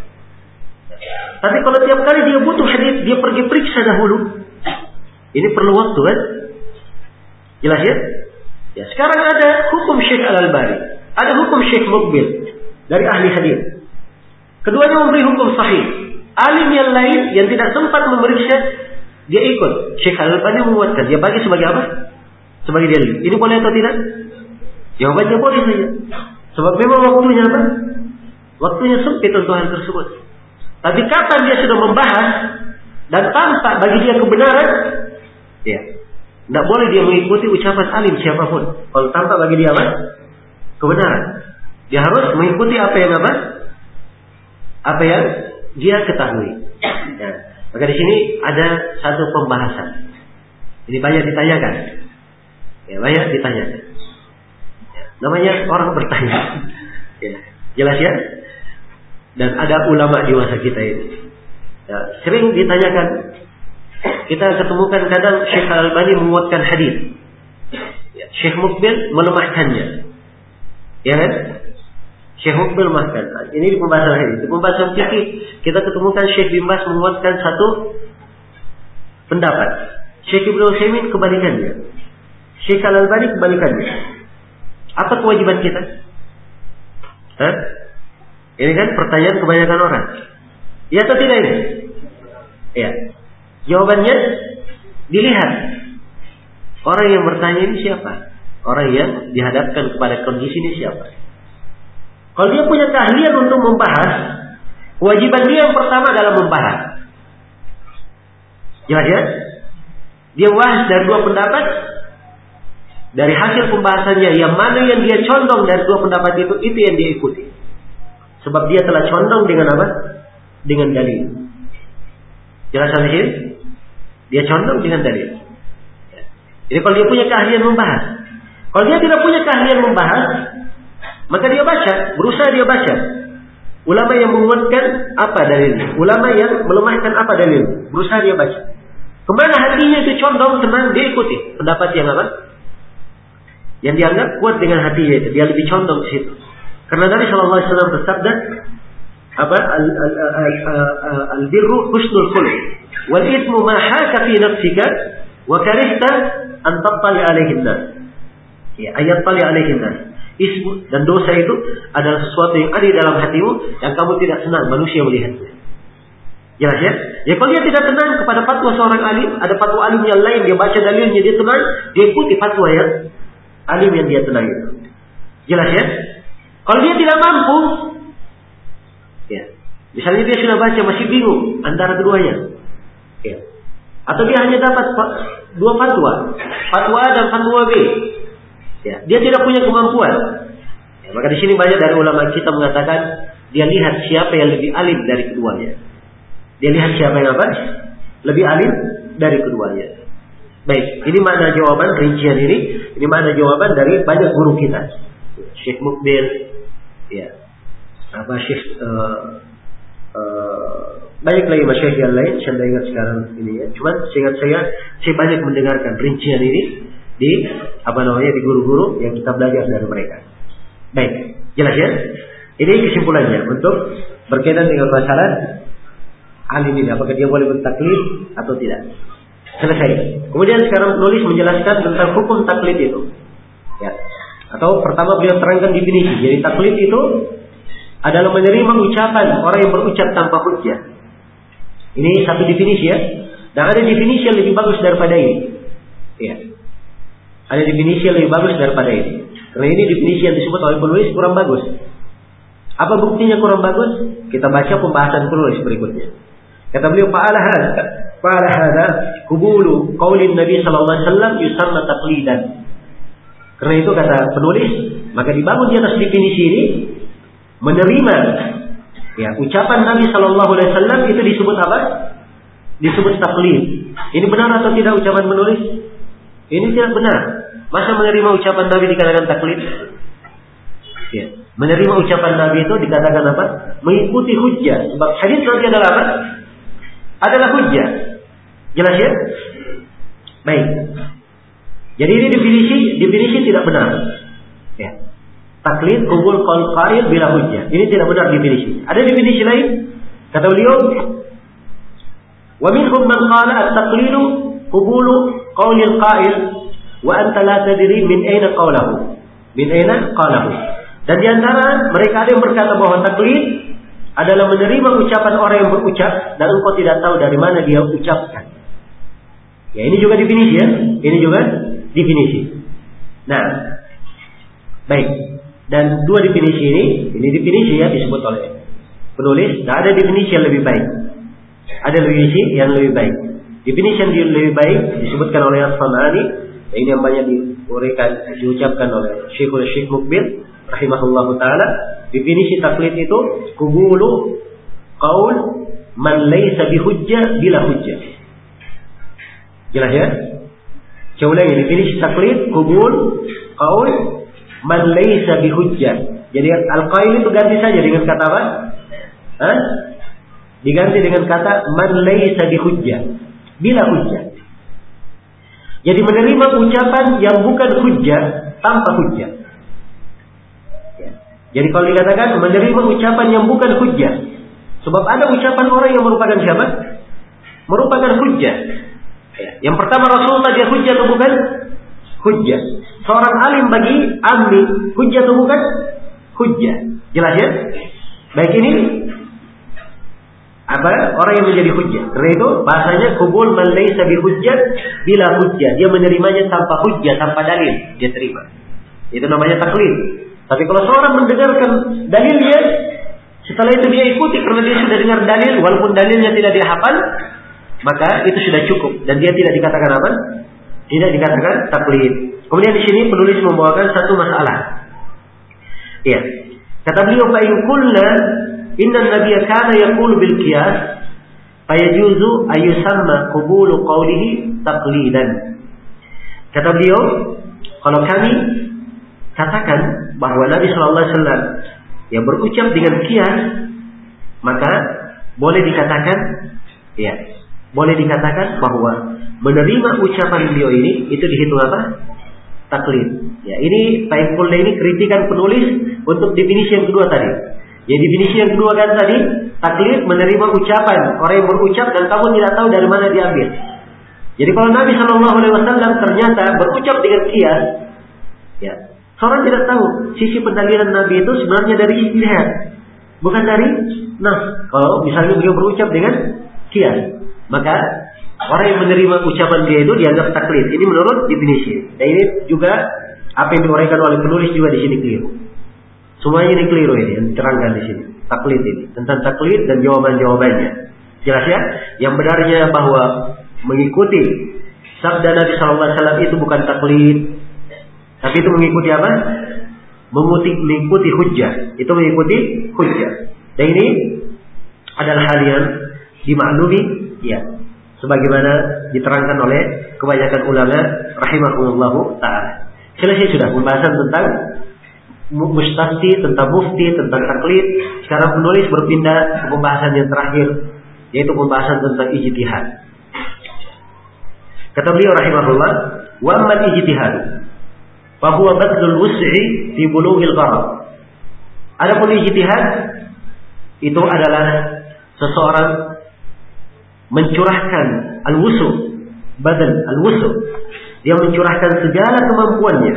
Tapi kalau tiap kali dia butuh hadis, dia pergi periksa dahulu. Ini perlu waktu kan? Jelas ya? Ya, sekarang ada hukum Syekh Al-Albani, ada hukum Syekh Muqbil dari ahli hadis. Keduanya memberi hukum sahih. Alim yang lain yang tidak sempat memeriksa, dia ikut. Syekh Al-Albani menguatkan, dia bagi sebagai apa? Sebagai dalil. Ini boleh atau tidak? Jawabannya boleh saja. Sebab memang waktunya apa? Waktunya sempit untuk hal tersebut. Tapi kapan dia sudah membahas dan tampak bagi dia kebenaran, ya, tidak boleh dia mengikuti ucapan alim siapapun. Kalau tampak bagi dia apa? Kebenaran, dia harus mengikuti apa yang apa? Apa yang dia ketahui. Ya. Maka di sini ada satu pembahasan. Ini banyak ditanyakan. Ya, banyak ditanyakan. Ya, namanya orang bertanya. Ya, jelas ya? Dan ada ulama di masa kita ini. Ya, sering ditanyakan. Kita ketemukan kadang Syekh Al-Albani menguatkan hadis. Ya, Syekh Muqbil melemahkannya. Ya kan? Syekh Muqbil melemahkan. Ini di pembahasan hadis. Di pembahasan fikih kita ketemukan Syekh bin Baz menguatkan satu pendapat. Syekh Ibnu Utsaimin kebalikannya. Syekh Al-Albani kebalikannya. Apa kewajiban kita? Hah? Ini kan pertanyaan kebanyakan orang. Ya atau tidak ini? Ya. Jawabannya dilihat. Orang yang bertanya ini siapa? Orang yang dihadapkan kepada kondisi ini siapa? Kalau dia punya keahlian untuk membahas, kewajiban dia yang pertama adalah membahas. Jelas ya? Dia bahas dari dua pendapat. Dari hasil pembahasannya, yang mana yang dia condong dari dua pendapat itu, itu yang dia ikuti. Sebab dia telah condong dengan apa? Dengan dalil. Jelas sampai sini? Dia condong dengan dalil. Jadi kalau dia punya keahlian membahas. Kalau dia tidak punya keahlian membahas, maka dia baca, berusaha dia baca. Ulama yang menguatkan apa dalilnya? Ulama yang melemahkan apa dalilnya? Berusaha dia baca. Kemana hatinya itu condong, tenang, dia ikuti pendapat yang apa? Yang dianggap kuat dengan hatinya itu, dia lebih condong ke situ. Karena Nabi Shallallahu Alaihi Wasallam bersabda, apa? Al-birru husnul khuluq, wal ithmu ma haka fi nafsika, wa karihta an tattali alaihin nas. Ya, ayat tali alaihin nas. Ismu dan dosa itu adalah sesuatu yang ada di dalam hatimu yang kamu tidak senang manusia melihatnya. Jelas ya? Ya kalau dia tidak tenang kepada fatwa seorang alim, ada fatwa alim yang lain, dia baca dalilnya, dia tenang, dia ikuti fatwa yang alim yang dia tenang itu. Jelas ya? Kalau dia tidak mampu, ya, misalnya dia sudah baca masih bingung antara keduanya, ya, atau dia hanya dapat dua fatwa, fatwa A dan fatwa B, ya, dia tidak punya kemampuan. Ya, maka di sini banyak dari ulama kita mengatakan dia lihat siapa yang lebih alim dari keduanya. Dia lihat siapa yang apa? Lebih alim dari keduanya. Baik, ini mana jawaban rincian ini? Ini mana jawaban dari banyak guru kita. Syekh Mukbil, ya, apa Syekh uh, uh, banyak lagi masyayikh yang lain. Saya tidak ingat sekarang ini ya. Cuman seingat saya, saya banyak mendengarkan rincian ini di apa namanya di guru-guru yang kita belajar dari mereka. Baik, jelas ya? Ini kesimpulannya untuk berkaitan dengan masalah alim ini, apakah dia boleh bertaklid atau tidak. Selesai. Kemudian sekarang penulis menjelaskan tentang hukum taklid itu. Ya. Atau pertama beliau terangkan definisi. Jadi taklid itu adalah menerima ucapan orang yang berucap tanpa hujjah. Ini satu definisi ya. Dan ada definisi yang lebih bagus daripada ini. Ya. Ada definisi yang lebih bagus daripada ini. Karena ini definisi yang disebut oleh penulis kurang bagus. Apa buktinya kurang bagus? Kita baca pembahasan penulis berikutnya. Kata beliau, fa'ala hadza, fa'ala hadza qubulu qaulin Nabi sallallahu alaihi wasallam yusamma taqlidan. Karena itu kata penulis, maka dibangun di atas definisi ini menerima ya ucapan Nabi sallallahu alaihi wasallam itu disebut apa? Disebut taklid. Ini benar atau tidak ucapan penulis? Ini tidak benar. Masa menerima ucapan Nabi dikatakan taklid? Ya. Menerima ucapan Nabi itu dikatakan apa? Mengikuti hujjah. Sebab hadis Nabi adalah apa? Adalah hujjah. Jelas ya? Baik. Jadi ini definisi definisi tidak benar. Ya. Taklid qubul qaul qail bila hujjah. Ini tidak benar definisi. Ada definisi lain? Kata beliau, wa minhum man qala at-taqlidu qubulu qaulil qail wa anta la tadri min ayna qawlahu. Min ayna qalahu. Dan di antara mereka ada yang berkata bahwa taklid adalah menerima ucapan orang yang berucap dan engkau tidak tahu dari mana dia ucapkan. Ya, ini juga definisi ya. Ini juga definisi. Nah, baik. Dan dua definisi ini, ini definisi ya disebut oleh penulis. Dan ada definisi yang lebih baik. Ada definisi yang lebih baik. Definisi yang lebih baik disebutkan oleh As-Sam'ani. Ini yang banyak diuraikan, diucapkan oleh Syekhul Syekh Mukbil rahimahullahu ta'ala. Definisi taklid itu qubulu qaul man laysa bihujjah bila hujjah. Jelas ya? Saya ulangi, definisi taklid qubul qaul man laysa bihujjah. Jadi al-qail itu ganti saja dengan kata apa? Hah? Diganti dengan kata man laysa bihujjah, bila hujjah. Jadi menerima ucapan yang bukan hujjah tanpa hujjah. Jadi kalau dikatakan menerima ucapan yang bukan hujjah, sebab ada ucapan orang yang merupakan siapa? Merupakan hujjah. Yang pertama Rasulullah dia hujjah atau bukan? Hujjah. Seorang alim bagi ammi hujjah atau bukan? Hujjah. Jelas ya? Baik, ini apa? Orang yang menjadi hujjah. Karena itu bahasanya kubul man laysa bi hujjah bila hujjah. Dia menerimanya tanpa hujjah, tanpa dalil, dia terima. Itu namanya taklid. Tapi kalau seorang mendengarkan dalilnya, setelah itu dia ikuti karena dia sudah dengar dalil, walaupun dalilnya tidak dia hafal, maka itu sudah cukup dan dia tidak dikatakan apa? Tidak dikatakan taklid. Kemudian di sini penulis membawakan satu masalah. Iya. Kata beliau, fa in qulna inna an-nabiyya kana yaqulu bil qiyas fayajuzu ayyusamma qabulu qawlihi taqlidan. Kata beliau, kalau kami katakan bahwa Nabi sallallahu alaihi wasallam yang berucap dengan qiyas, maka boleh dikatakan ya, boleh dikatakan bahwa menerima ucapan beliau ini itu dihitung apa? Taklid. Ya, ini Taiful ini kritikan penulis untuk definisi yang kedua tadi. Ya, definisi yang kedua kan tadi, taklid menerima ucapan orang yang berucap dan kamu tidak tahu dari mana diambil. Jadi kalau Nabi Shallallahu Alaihi Wasallam ternyata berucap dengan qiyas, ya, seorang tidak tahu sisi pendalilan Nabi itu sebenarnya dari ijtihad, bukan dari nas. Kalau misalnya beliau berucap dengan qiyas, maka orang yang menerima ucapan dia itu dianggap taklid. Ini menurut definisi. Dan ini juga apa yang diuraikan oleh penulis juga di sini keliru. Semuanya ini keliru ini yang diterangkan di sini. Taklid ini tentang taklid dan jawaban-jawabannya. Jelas ya? Yang benarnya bahwa mengikuti sabda Nabi Shallallahu Alaihi Wasallam itu bukan taklid, tapi itu mengikuti apa? Mengikuti, mengikuti hujjah. Itu mengikuti hujjah. Dan ini adalah hal yang dimaklumi, ya, sebagaimana diterangkan oleh kebanyakan ulama rahimahumullahu ta'ala. Selesai sudah pembahasan tentang mustafti, tentang mufti, tentang taklid. Sekarang penulis berpindah ke pembahasan yang terakhir, yaitu pembahasan tentang ijtihad. Kata beliau rahimahullah, wa ammal ijtihad fa huwa badlul wus'i fi bulughil gharad. Adapun ijtihad itu adalah seseorang mencurahkan al-wusu, badal al-wusu, dia mencurahkan segala kemampuannya,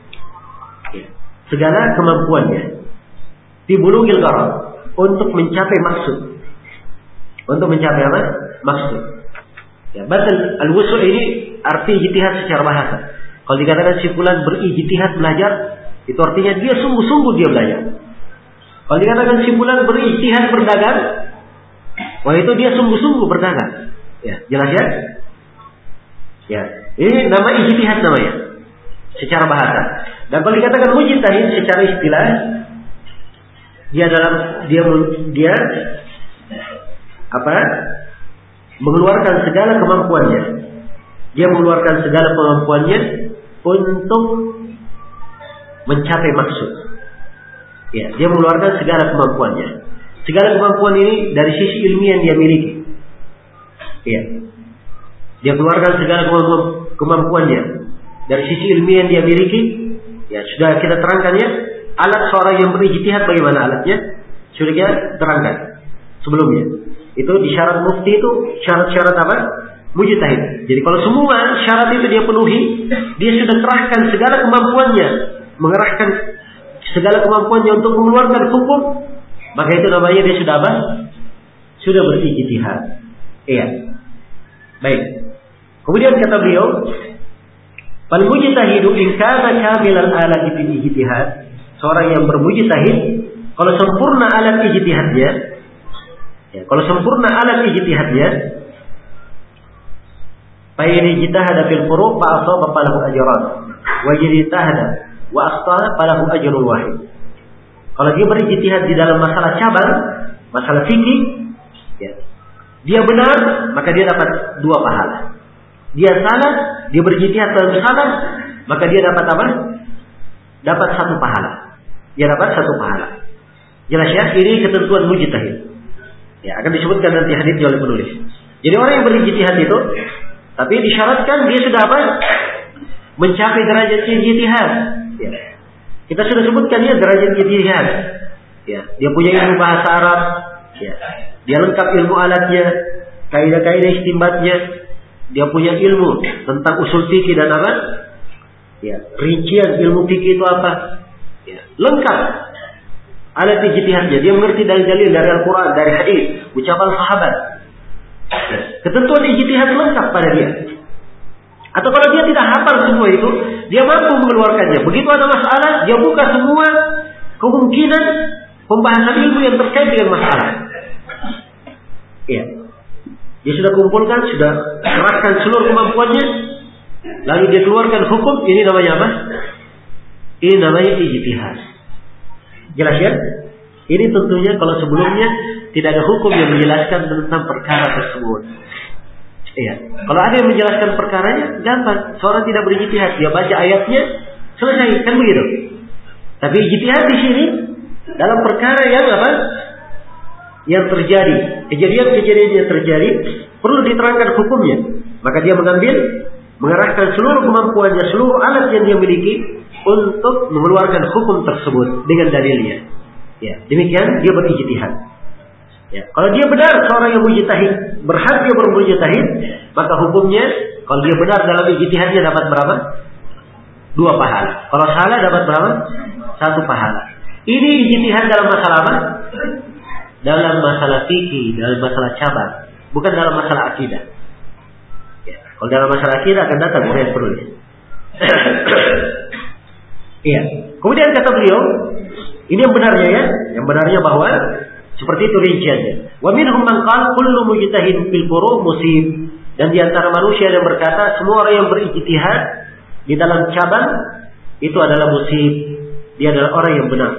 segala kemampuannya di bulughil gharad untuk mencapai maksud, untuk mencapai apa? Maksud. Ya, badal al-wusu ini arti ijtihad secara bahasa. Kalau dikatakan si fulan berijtihad belajar, itu artinya dia sungguh-sungguh dia belajar. Kalau dikatakan si fulan berijtihad berdagang, wah itu dia sungguh-sungguh berdagang. Ya, jelas ya? Ya, ini nama ijtihad namanya secara bahasa. Dan kalau dikatakan mujtahid secara istilah, dia dalam dia dia apa? Mengeluarkan segala kemampuannya. Dia mengeluarkan segala kemampuannya untuk mencapai maksud. Ya, dia mengeluarkan segala kemampuannya. Segala kemampuan ini dari sisi ilmiah yang dia miliki. Ya. Dia keluarkan segala kemampuannya dari sisi ilmiah yang dia miliki. Ya, sudah kita terangkan ya. Alat seorang yang berijtihad bagaimana alatnya? Sudah kita terangkan sebelumnya. Itu di syarat mufti itu syarat-syarat apa? Mujtahid. Jadi kalau semua syarat itu dia penuhi, dia sudah kerahkan segala kemampuannya, mengerahkan segala kemampuannya untuk mengeluarkan hukum, maka itu namanya dia sudah apa? Sudah berijtihad. Iya. Baik. Kemudian kata beliau, "Fal mujtahidu in kana kamilan ala ijtihad." Seorang yang bermujtahid kalau sempurna alat ijtihadnya, ya, kalau sempurna alat ijtihadnya, fa in ijtahada fil furu' fa asaba falahu ajran, wa ijtahada wa akhta falahu ajrun wahid. Kalau dia berijtihad di dalam masalah cabang, masalah fikih, ya, dia benar, maka dia dapat dua pahala. Dia salah, dia berijtihad dalam salah, maka dia dapat apa? Dapat satu pahala. Dia dapat satu pahala. Jelas ya, ini ketentuan mujtahid. Ya, akan disebutkan nanti hadis oleh penulis. Jadi orang yang berijtihad itu, tapi disyaratkan dia sudah apa? Mencapai derajat ijtihad. Ya. Kita sudah sebutkan ya derajat ijtihad. Ya, dia punya ilmu bahasa Arab. Ya. Dia lengkap ilmu alatnya, kaidah-kaidah istinbatnya. Dia punya ilmu tentang usul fikih dan apa? Ya, rincian ilmu fikih itu apa? Ya, lengkap. alat ijtihadnya, dia mengerti dalil-dalil dari Al-Quran, dari hadis, ucapan sahabat. Ketentuan ijtihad lengkap pada dia. Atau kalau dia tidak hafal semua itu, dia mampu mengeluarkannya. Begitu ada masalah, dia buka semua kemungkinan pembahasan ilmu yang terkait dengan masalah. Iya. Dia sudah kumpulkan, sudah kerahkan seluruh kemampuannya, lalu dia keluarkan hukum. Ini namanya apa? Ini namanya ijtihad. Jelas ya? Ini tentunya kalau sebelumnya tidak ada hukum yang menjelaskan tentang perkara tersebut. Iya. Kalau ada yang menjelaskan perkaranya, gampang. Seorang tidak berijtihad, dia baca ayatnya, selesai, kan begitu. Tapi ijtihad di sini dalam perkara yang apa? Yang terjadi, kejadian-kejadian yang terjadi perlu diterangkan hukumnya. Maka dia mengambil, mengarahkan seluruh kemampuannya, seluruh alat yang dia miliki untuk mengeluarkan hukum tersebut dengan dalilnya. Ya, demikian dia berijtihad. Ya, kalau dia benar seorang yang mujtahid, berhak dia bermujtahid, maka hukumnya kalau dia benar dalam ijtihadnya dapat berapa? Dua pahala. Kalau salah dapat berapa? Satu pahala. Ini ijtihad dalam masalah apa? Dalam masalah fikih, dalam masalah cabang, bukan dalam masalah akidah. Ya, kalau dalam masalah akidah akan datang saya penulis. Iya. Kemudian kata beliau, ini yang benarnya ya, yang benarnya bahwa seperti itu rinciannya. Wa minhum man qala kullu mujtahid fil furu' musib. Dan di antara manusia yang berkata semua orang yang berijtihad di dalam cabang itu adalah musib. Dia adalah orang yang benar.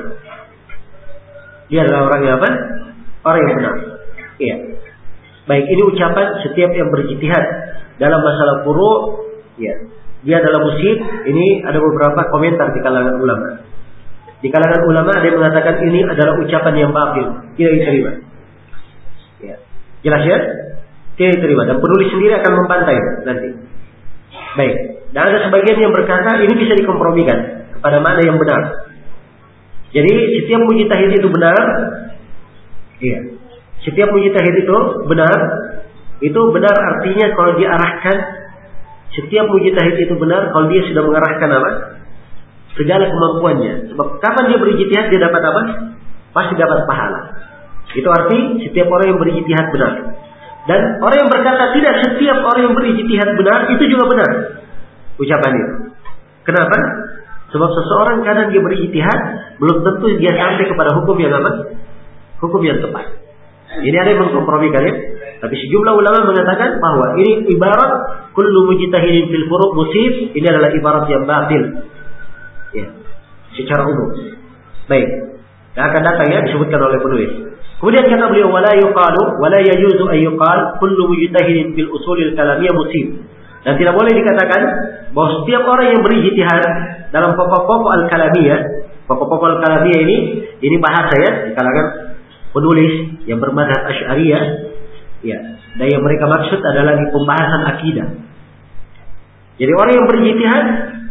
Dia adalah orang yang apa? Orang yang benar. Iya. Baik, ini ucapan setiap yang berijtihad dalam masalah furu', ya. Dia adalah musib. Ini ada beberapa komentar di kalangan ulama. Di kalangan ulama ada yang mengatakan ini adalah ucapan yang batil, tidak diterima. Ya. Jelas ya? Tidak diterima. Dan penulis sendiri akan membantai nanti. Baik. Dan ada sebagian yang berkata ini bisa dikompromikan kepada mana yang benar. Jadi setiap mujtahid itu benar. Iya. Setiap mujtahid itu benar. Itu benar artinya kalau diarahkan. Setiap mujtahid itu benar kalau dia sudah mengarahkan apa? Segala kemampuannya. Sebab kapan dia berijtihad dia dapat apa? Pasti dapat pahala. Itu arti setiap orang yang berijtihad benar. Dan orang yang berkata tidak setiap orang yang berijtihad benar itu juga benar. Ucapan itu. Kenapa? Sebab seseorang kadang dia berijtihad belum tentu dia sampai kepada hukum yang apa? Hukum yang tepat. Ini ada yang mengkompromikan ya. Tapi sejumlah ulama mengatakan bahwa ini ibarat kullu mujtahidin fil furu' musib, ini adalah ibarat yang batil. Ya, secara umum. Baik. Dan akan datang ya disebutkan oleh penulis. Kemudian kata beliau wala yuqalu wala yajuzu an yuqal kullu mujtahidin fil usulil kalamiyah musib. Dan tidak boleh dikatakan bahwa setiap orang yang berijtihad dalam pokok-pokok al-kalamiyah, pokok-pokok al-kalamiyah ini ini bahasa ya di kalangan penulis yang bermadzhab Asy'ariyah, ya. Dan yang mereka maksud adalah di pembahasan akidah. Jadi orang yang berijtihad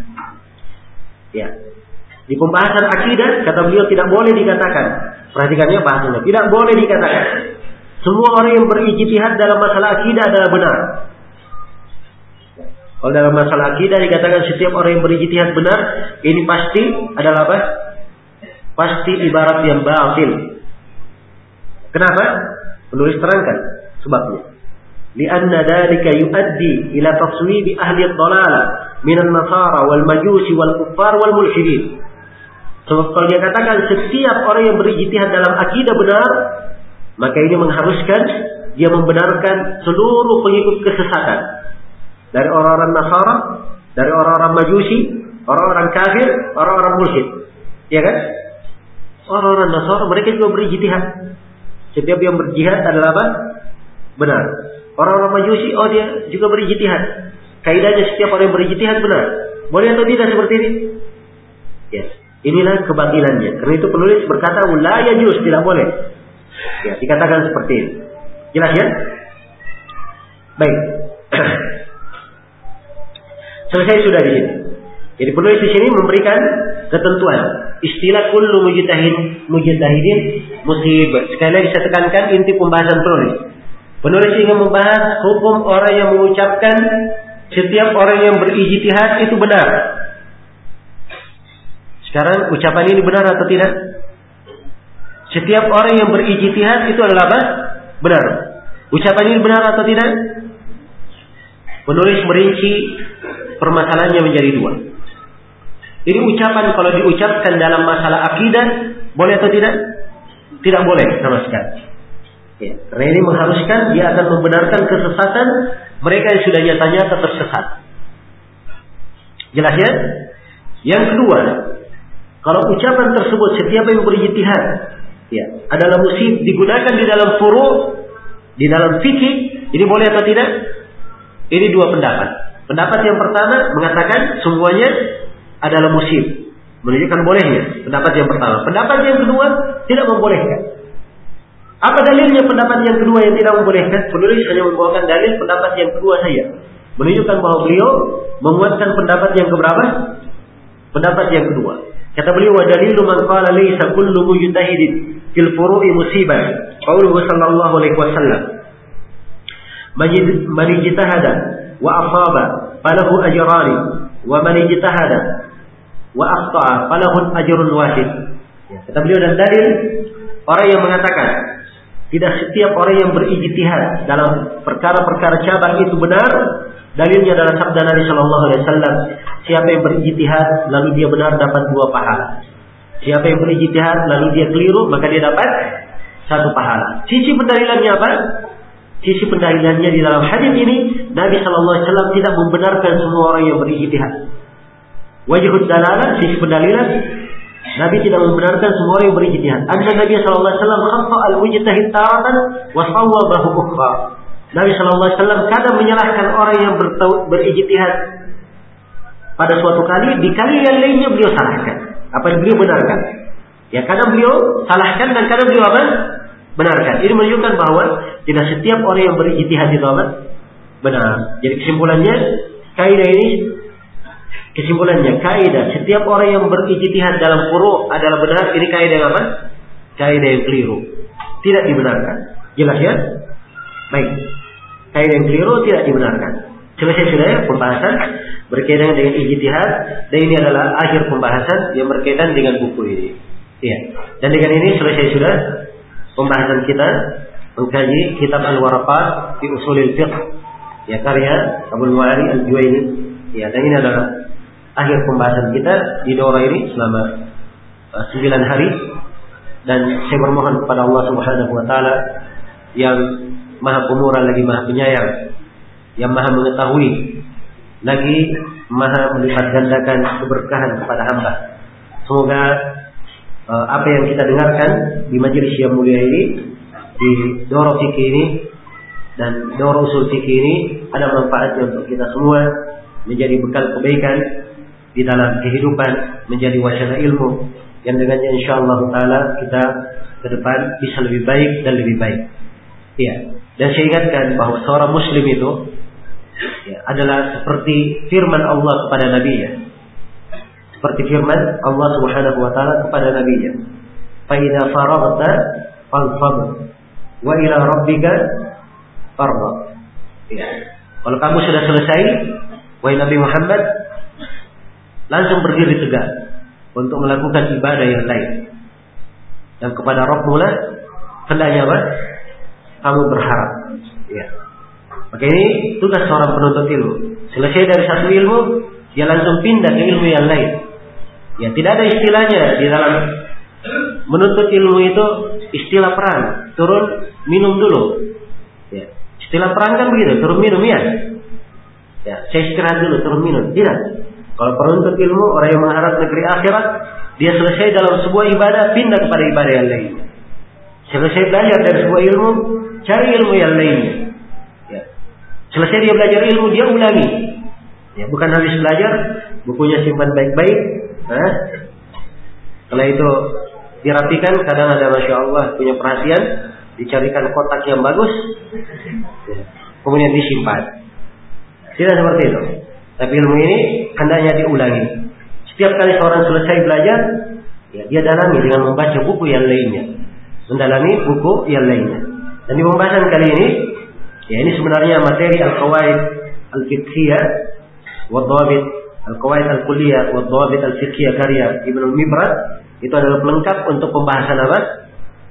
ya. Di pembahasan akidah kata beliau tidak boleh dikatakan. Perhatikannya bahasanya. Tidak boleh dikatakan semua orang yang berijtihad dalam masalah akidah adalah benar. Kalau dalam masalah akidah dikatakan setiap orang yang berijtihad benar, ini pasti adalah apa? Pasti ibarat yang batil. Kenapa? Penulis terangkan sebabnya. Lianna dzalika yuaddi ila taswibi ahli ad-dhalalah min an-nasara wal majusi wal kuffar wal mulhidin. Sebab kalau dia katakan setiap orang yang berijtihad dalam akidah benar, maka ini mengharuskan dia membenarkan seluruh pengikut kesesatan. Dari orang-orang Nasara, dari orang-orang Majusi, orang-orang kafir, orang-orang mulhid. Ya kan? Orang-orang Nasara mereka juga berijtihad. Setiap yang berjihad adalah apa? Benar. Orang-orang Majusi, oh dia juga berijtihad. Kaidahnya setiap orang yang berijtihad benar. Boleh atau tidak seperti ini? Ya. Inilah kebatilannya. Karena itu penulis berkata la yajuz, tidak boleh. Ya, dikatakan seperti ini. Jelas ya? Baik. Selesai sudah di sini. Jadi penulis di sini memberikan ketentuan. Istilah kullu mujtahid mujtahidin musib. Sekali lagi saya tekankan inti pembahasan penulis. Penulis ingin membahas hukum orang yang mengucapkan setiap orang yang berijtihad itu benar. Sekarang ucapan ini benar atau tidak? Setiap orang yang berijtihad itu adalah apa? Benar. Ucapan ini benar atau tidak? Penulis merinci permasalahannya menjadi dua. Ini ucapan kalau diucapkan dalam masalah akidah boleh atau tidak? Tidak boleh sama sekali. Ya, karena ini mengharuskan dia akan membenarkan kesesatan mereka yang sudah nyata-nyata tersesat. Jelas ya? Yang kedua, kalau ucapan tersebut setiap yang berijtihad, ya, adalah musib digunakan di dalam furu', di dalam fikih, ini boleh atau tidak? Ini dua pendapat. Pendapat yang pertama mengatakan semuanya adalah musib, menunjukkan bolehnya. Pendapat yang pertama. Pendapat yang kedua tidak membolehkan. Apa dalilnya pendapat yang kedua yang tidak membolehkan? Penulis hanya membawakan dalil pendapat yang kedua saja, menunjukkan bahwa beliau menguatkan pendapat yang keberapa? Pendapat yang kedua. Kata beliau, wa dalilu man qala laysa kullu mujtahidin fil furu'i musibah. Qauluhu sallallahu alaihi wasallam. Man ijtahada wa asaba falahu ajrani wa man ijtahada wa akhta'a falahu ajrun wahid. Ya, kata beliau, dan dalil orang yang mengatakan tidak setiap orang yang berijtihad dalam perkara-perkara cabang itu benar, dalilnya adalah sabda Nabi sallallahu alaihi wasallam, siapa yang berijtihad lalu dia benar dapat dua pahala. Siapa yang berijtihad lalu dia keliru maka dia dapat satu pahala. Sisi pendalilannya apa? Sisi pendalilannya di dalam hadis ini Nabi sallallahu alaihi wasallam tidak membenarkan semua orang yang berijtihad. Wajhud dalalah, sisi pendalilan, Nabi tidak membenarkan semua orang yang berijtihad. Anna Nabi sallallahu alaihi wasallam khata al-mujtahid taratan wa sawwabahu ukhra. Nabi sallallahu alaihi wasallam kadang menyalahkan orang yang berijtihad pada suatu kali, di kali yang lainnya beliau salahkan. Apa yang beliau benarkan? Ya, kadang beliau salahkan dan kadang beliau apa? Benarkan. Ini menunjukkan bahwa tidak setiap orang yang berijtihad itu apa? Benar. Jadi kesimpulannya, kaidah ini kesimpulannya kaidah setiap orang yang berijtihad dalam furu' adalah benar. Ini kaidah yang apa? Kaidah yang keliru. Tidak dibenarkan. Jelas ya? Baik. Kaidah yang keliru tidak dibenarkan. Selesai sudah ya pembahasan berkaitan dengan ijtihad, dan ini adalah akhir pembahasan yang berkaitan dengan buku ini. Iya. Dan dengan ini selesai sudah pembahasan kita mengkaji kitab Al-Waraqat fi Ushulil Fiqh, ya, karya Abdul Mu'ari Al-Juwaini. Ya, dan ini adalah akhir pembahasan kita di daurah ini selama uh, sembilan hari, dan saya bermohon kepada Allah Subhanahu wa taala yang Maha Pemurah lagi Maha Penyayang, yang Maha Mengetahui lagi Maha melipat gandakan keberkahan kepada hamba. Semoga uh, apa yang kita dengarkan di majelis yang mulia ini, di daurah fikih ini dan daurah usul fikih ini, ada manfaatnya untuk kita semua, menjadi bekal kebaikan di dalam kehidupan, menjadi wacana ilmu yang dengannya insyaallah taala kita ke depan bisa lebih baik dan lebih baik. Ya, dan saya ingatkan bahwa seorang muslim itu ya, adalah seperti firman Allah kepada nabinya. Seperti firman Allah Subhanahu wa taala kepada nabinya. Fa idza faraghta fanfad wa ila rabbika farghab. Ya. Kalau kamu sudah selesai, wahai Nabi Muhammad, langsung berdiri tegak untuk melakukan ibadah yang lain. Dan kepada Rabb-Mu lah hendaknya apa? Kamu berharap. Ya. Maka ini tugas seorang penuntut ilmu. Selesai dari satu ilmu, dia langsung pindah ke ilmu yang lain. Ya, tidak ada istilahnya di dalam menuntut ilmu itu istilah perang. Turun minum dulu. Ya. Istilah perang kan begitu, turun minum ya. Ya, saya istirahat dulu, turun minum. Tidak. Kalau penuntut ilmu, orang yang mengharap negeri akhirat, dia selesai dalam sebuah ibadah, pindah kepada ibadah yang lain. Selesai belajar dari sebuah ilmu, cari ilmu yang lainnya. Ya. Selesai dia belajar ilmu, dia ulangi. Ya, bukan habis belajar, bukunya simpan baik-baik. Nah, setelah itu dirapikan, kadang ada Masya Allah punya perhatian, dicarikan kotak yang bagus, ya. Kemudian disimpan. Tidak seperti itu. Tapi ilmu ini hendaknya diulangi. Setiap kali seorang selesai belajar, ya, dia dalami dengan membaca buku yang lainnya. Mendalami buku yang lainnya. Dan di pembahasan kali ini, ya, ini sebenarnya materi al-qawaid al-fiqhiyah wa dhabit al-qawaid al-kulliyah wa dhabit al-fiqhiyah karya Ibnu Mibrad. Itu adalah pelengkap untuk pembahasan apa?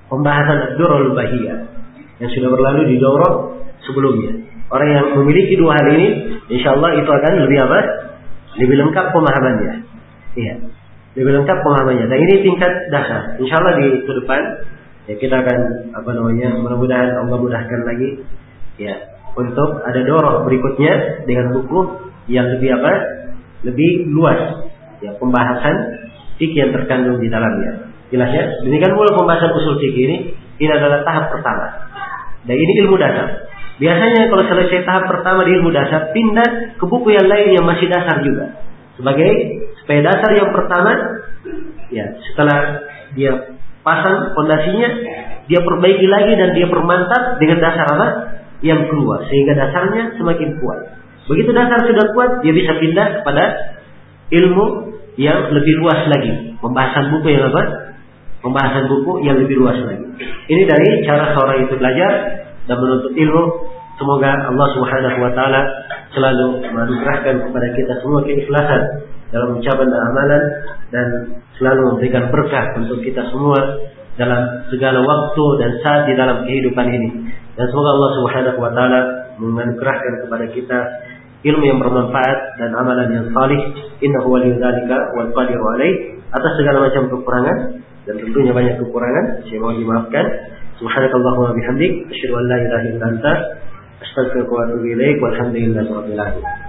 pembahasan ad-durrul bahiyah yang sudah berlalu di daurah sebelumnya. Orang yang memiliki dua hal ini, insyaallah itu akan lebih apa? Lebih lengkap pemahamannya. Iya, lebih lengkap pemahamannya. Dan ini tingkat dasar. Insyaallah di ke depan ya kita akan apa namanya, mudah-mudahan Allah mudahkan lagi ya untuk ada daurah berikutnya dengan buku yang lebih apa? Lebih luas ya pembahasan fikih yang terkandung di dalamnya. Jelas ya? Demikian pula pembahasan usul fikih ini, ini adalah tahap pertama. Dan ini ilmu dasar. Biasanya kalau selesai tahap pertama di ilmu dasar, pindah ke buku yang lain yang masih dasar juga. Sebagai supaya dasar yang pertama, ya setelah dia pasang fondasinya, dia perbaiki lagi dan dia permantap dengan dasar apa? Yang kedua, sehingga dasarnya semakin kuat. Begitu dasar sudah kuat, dia bisa pindah kepada ilmu yang lebih luas lagi. Pembahasan buku yang apa? Pembahasan buku yang lebih luas lagi. Ini dari cara seorang itu belajar dan menuntut ilmu. Semoga Allah Subhanahu wa taala selalu menganugerahkan kepada kita semua keikhlasan dalam ucapan dan amalan, dan selalu memberikan berkah untuk kita semua dalam segala waktu dan saat di dalam kehidupan ini. Dan semoga Allah Subhanahu wa taala menganugerahkan kepada kita ilmu yang bermanfaat dan amalan yang salih. Innahu waliyudzalika wal qadiru alaih. Atas segala macam kekurangan, dan tentunya banyak kekurangan, saya mohon dimaafkan. Subhanakallahumma bihamdik, asyhadu an la ilaha illa anta, astaghfiruka wa atubu ilaik, walhamdulillahi rabbil alamin.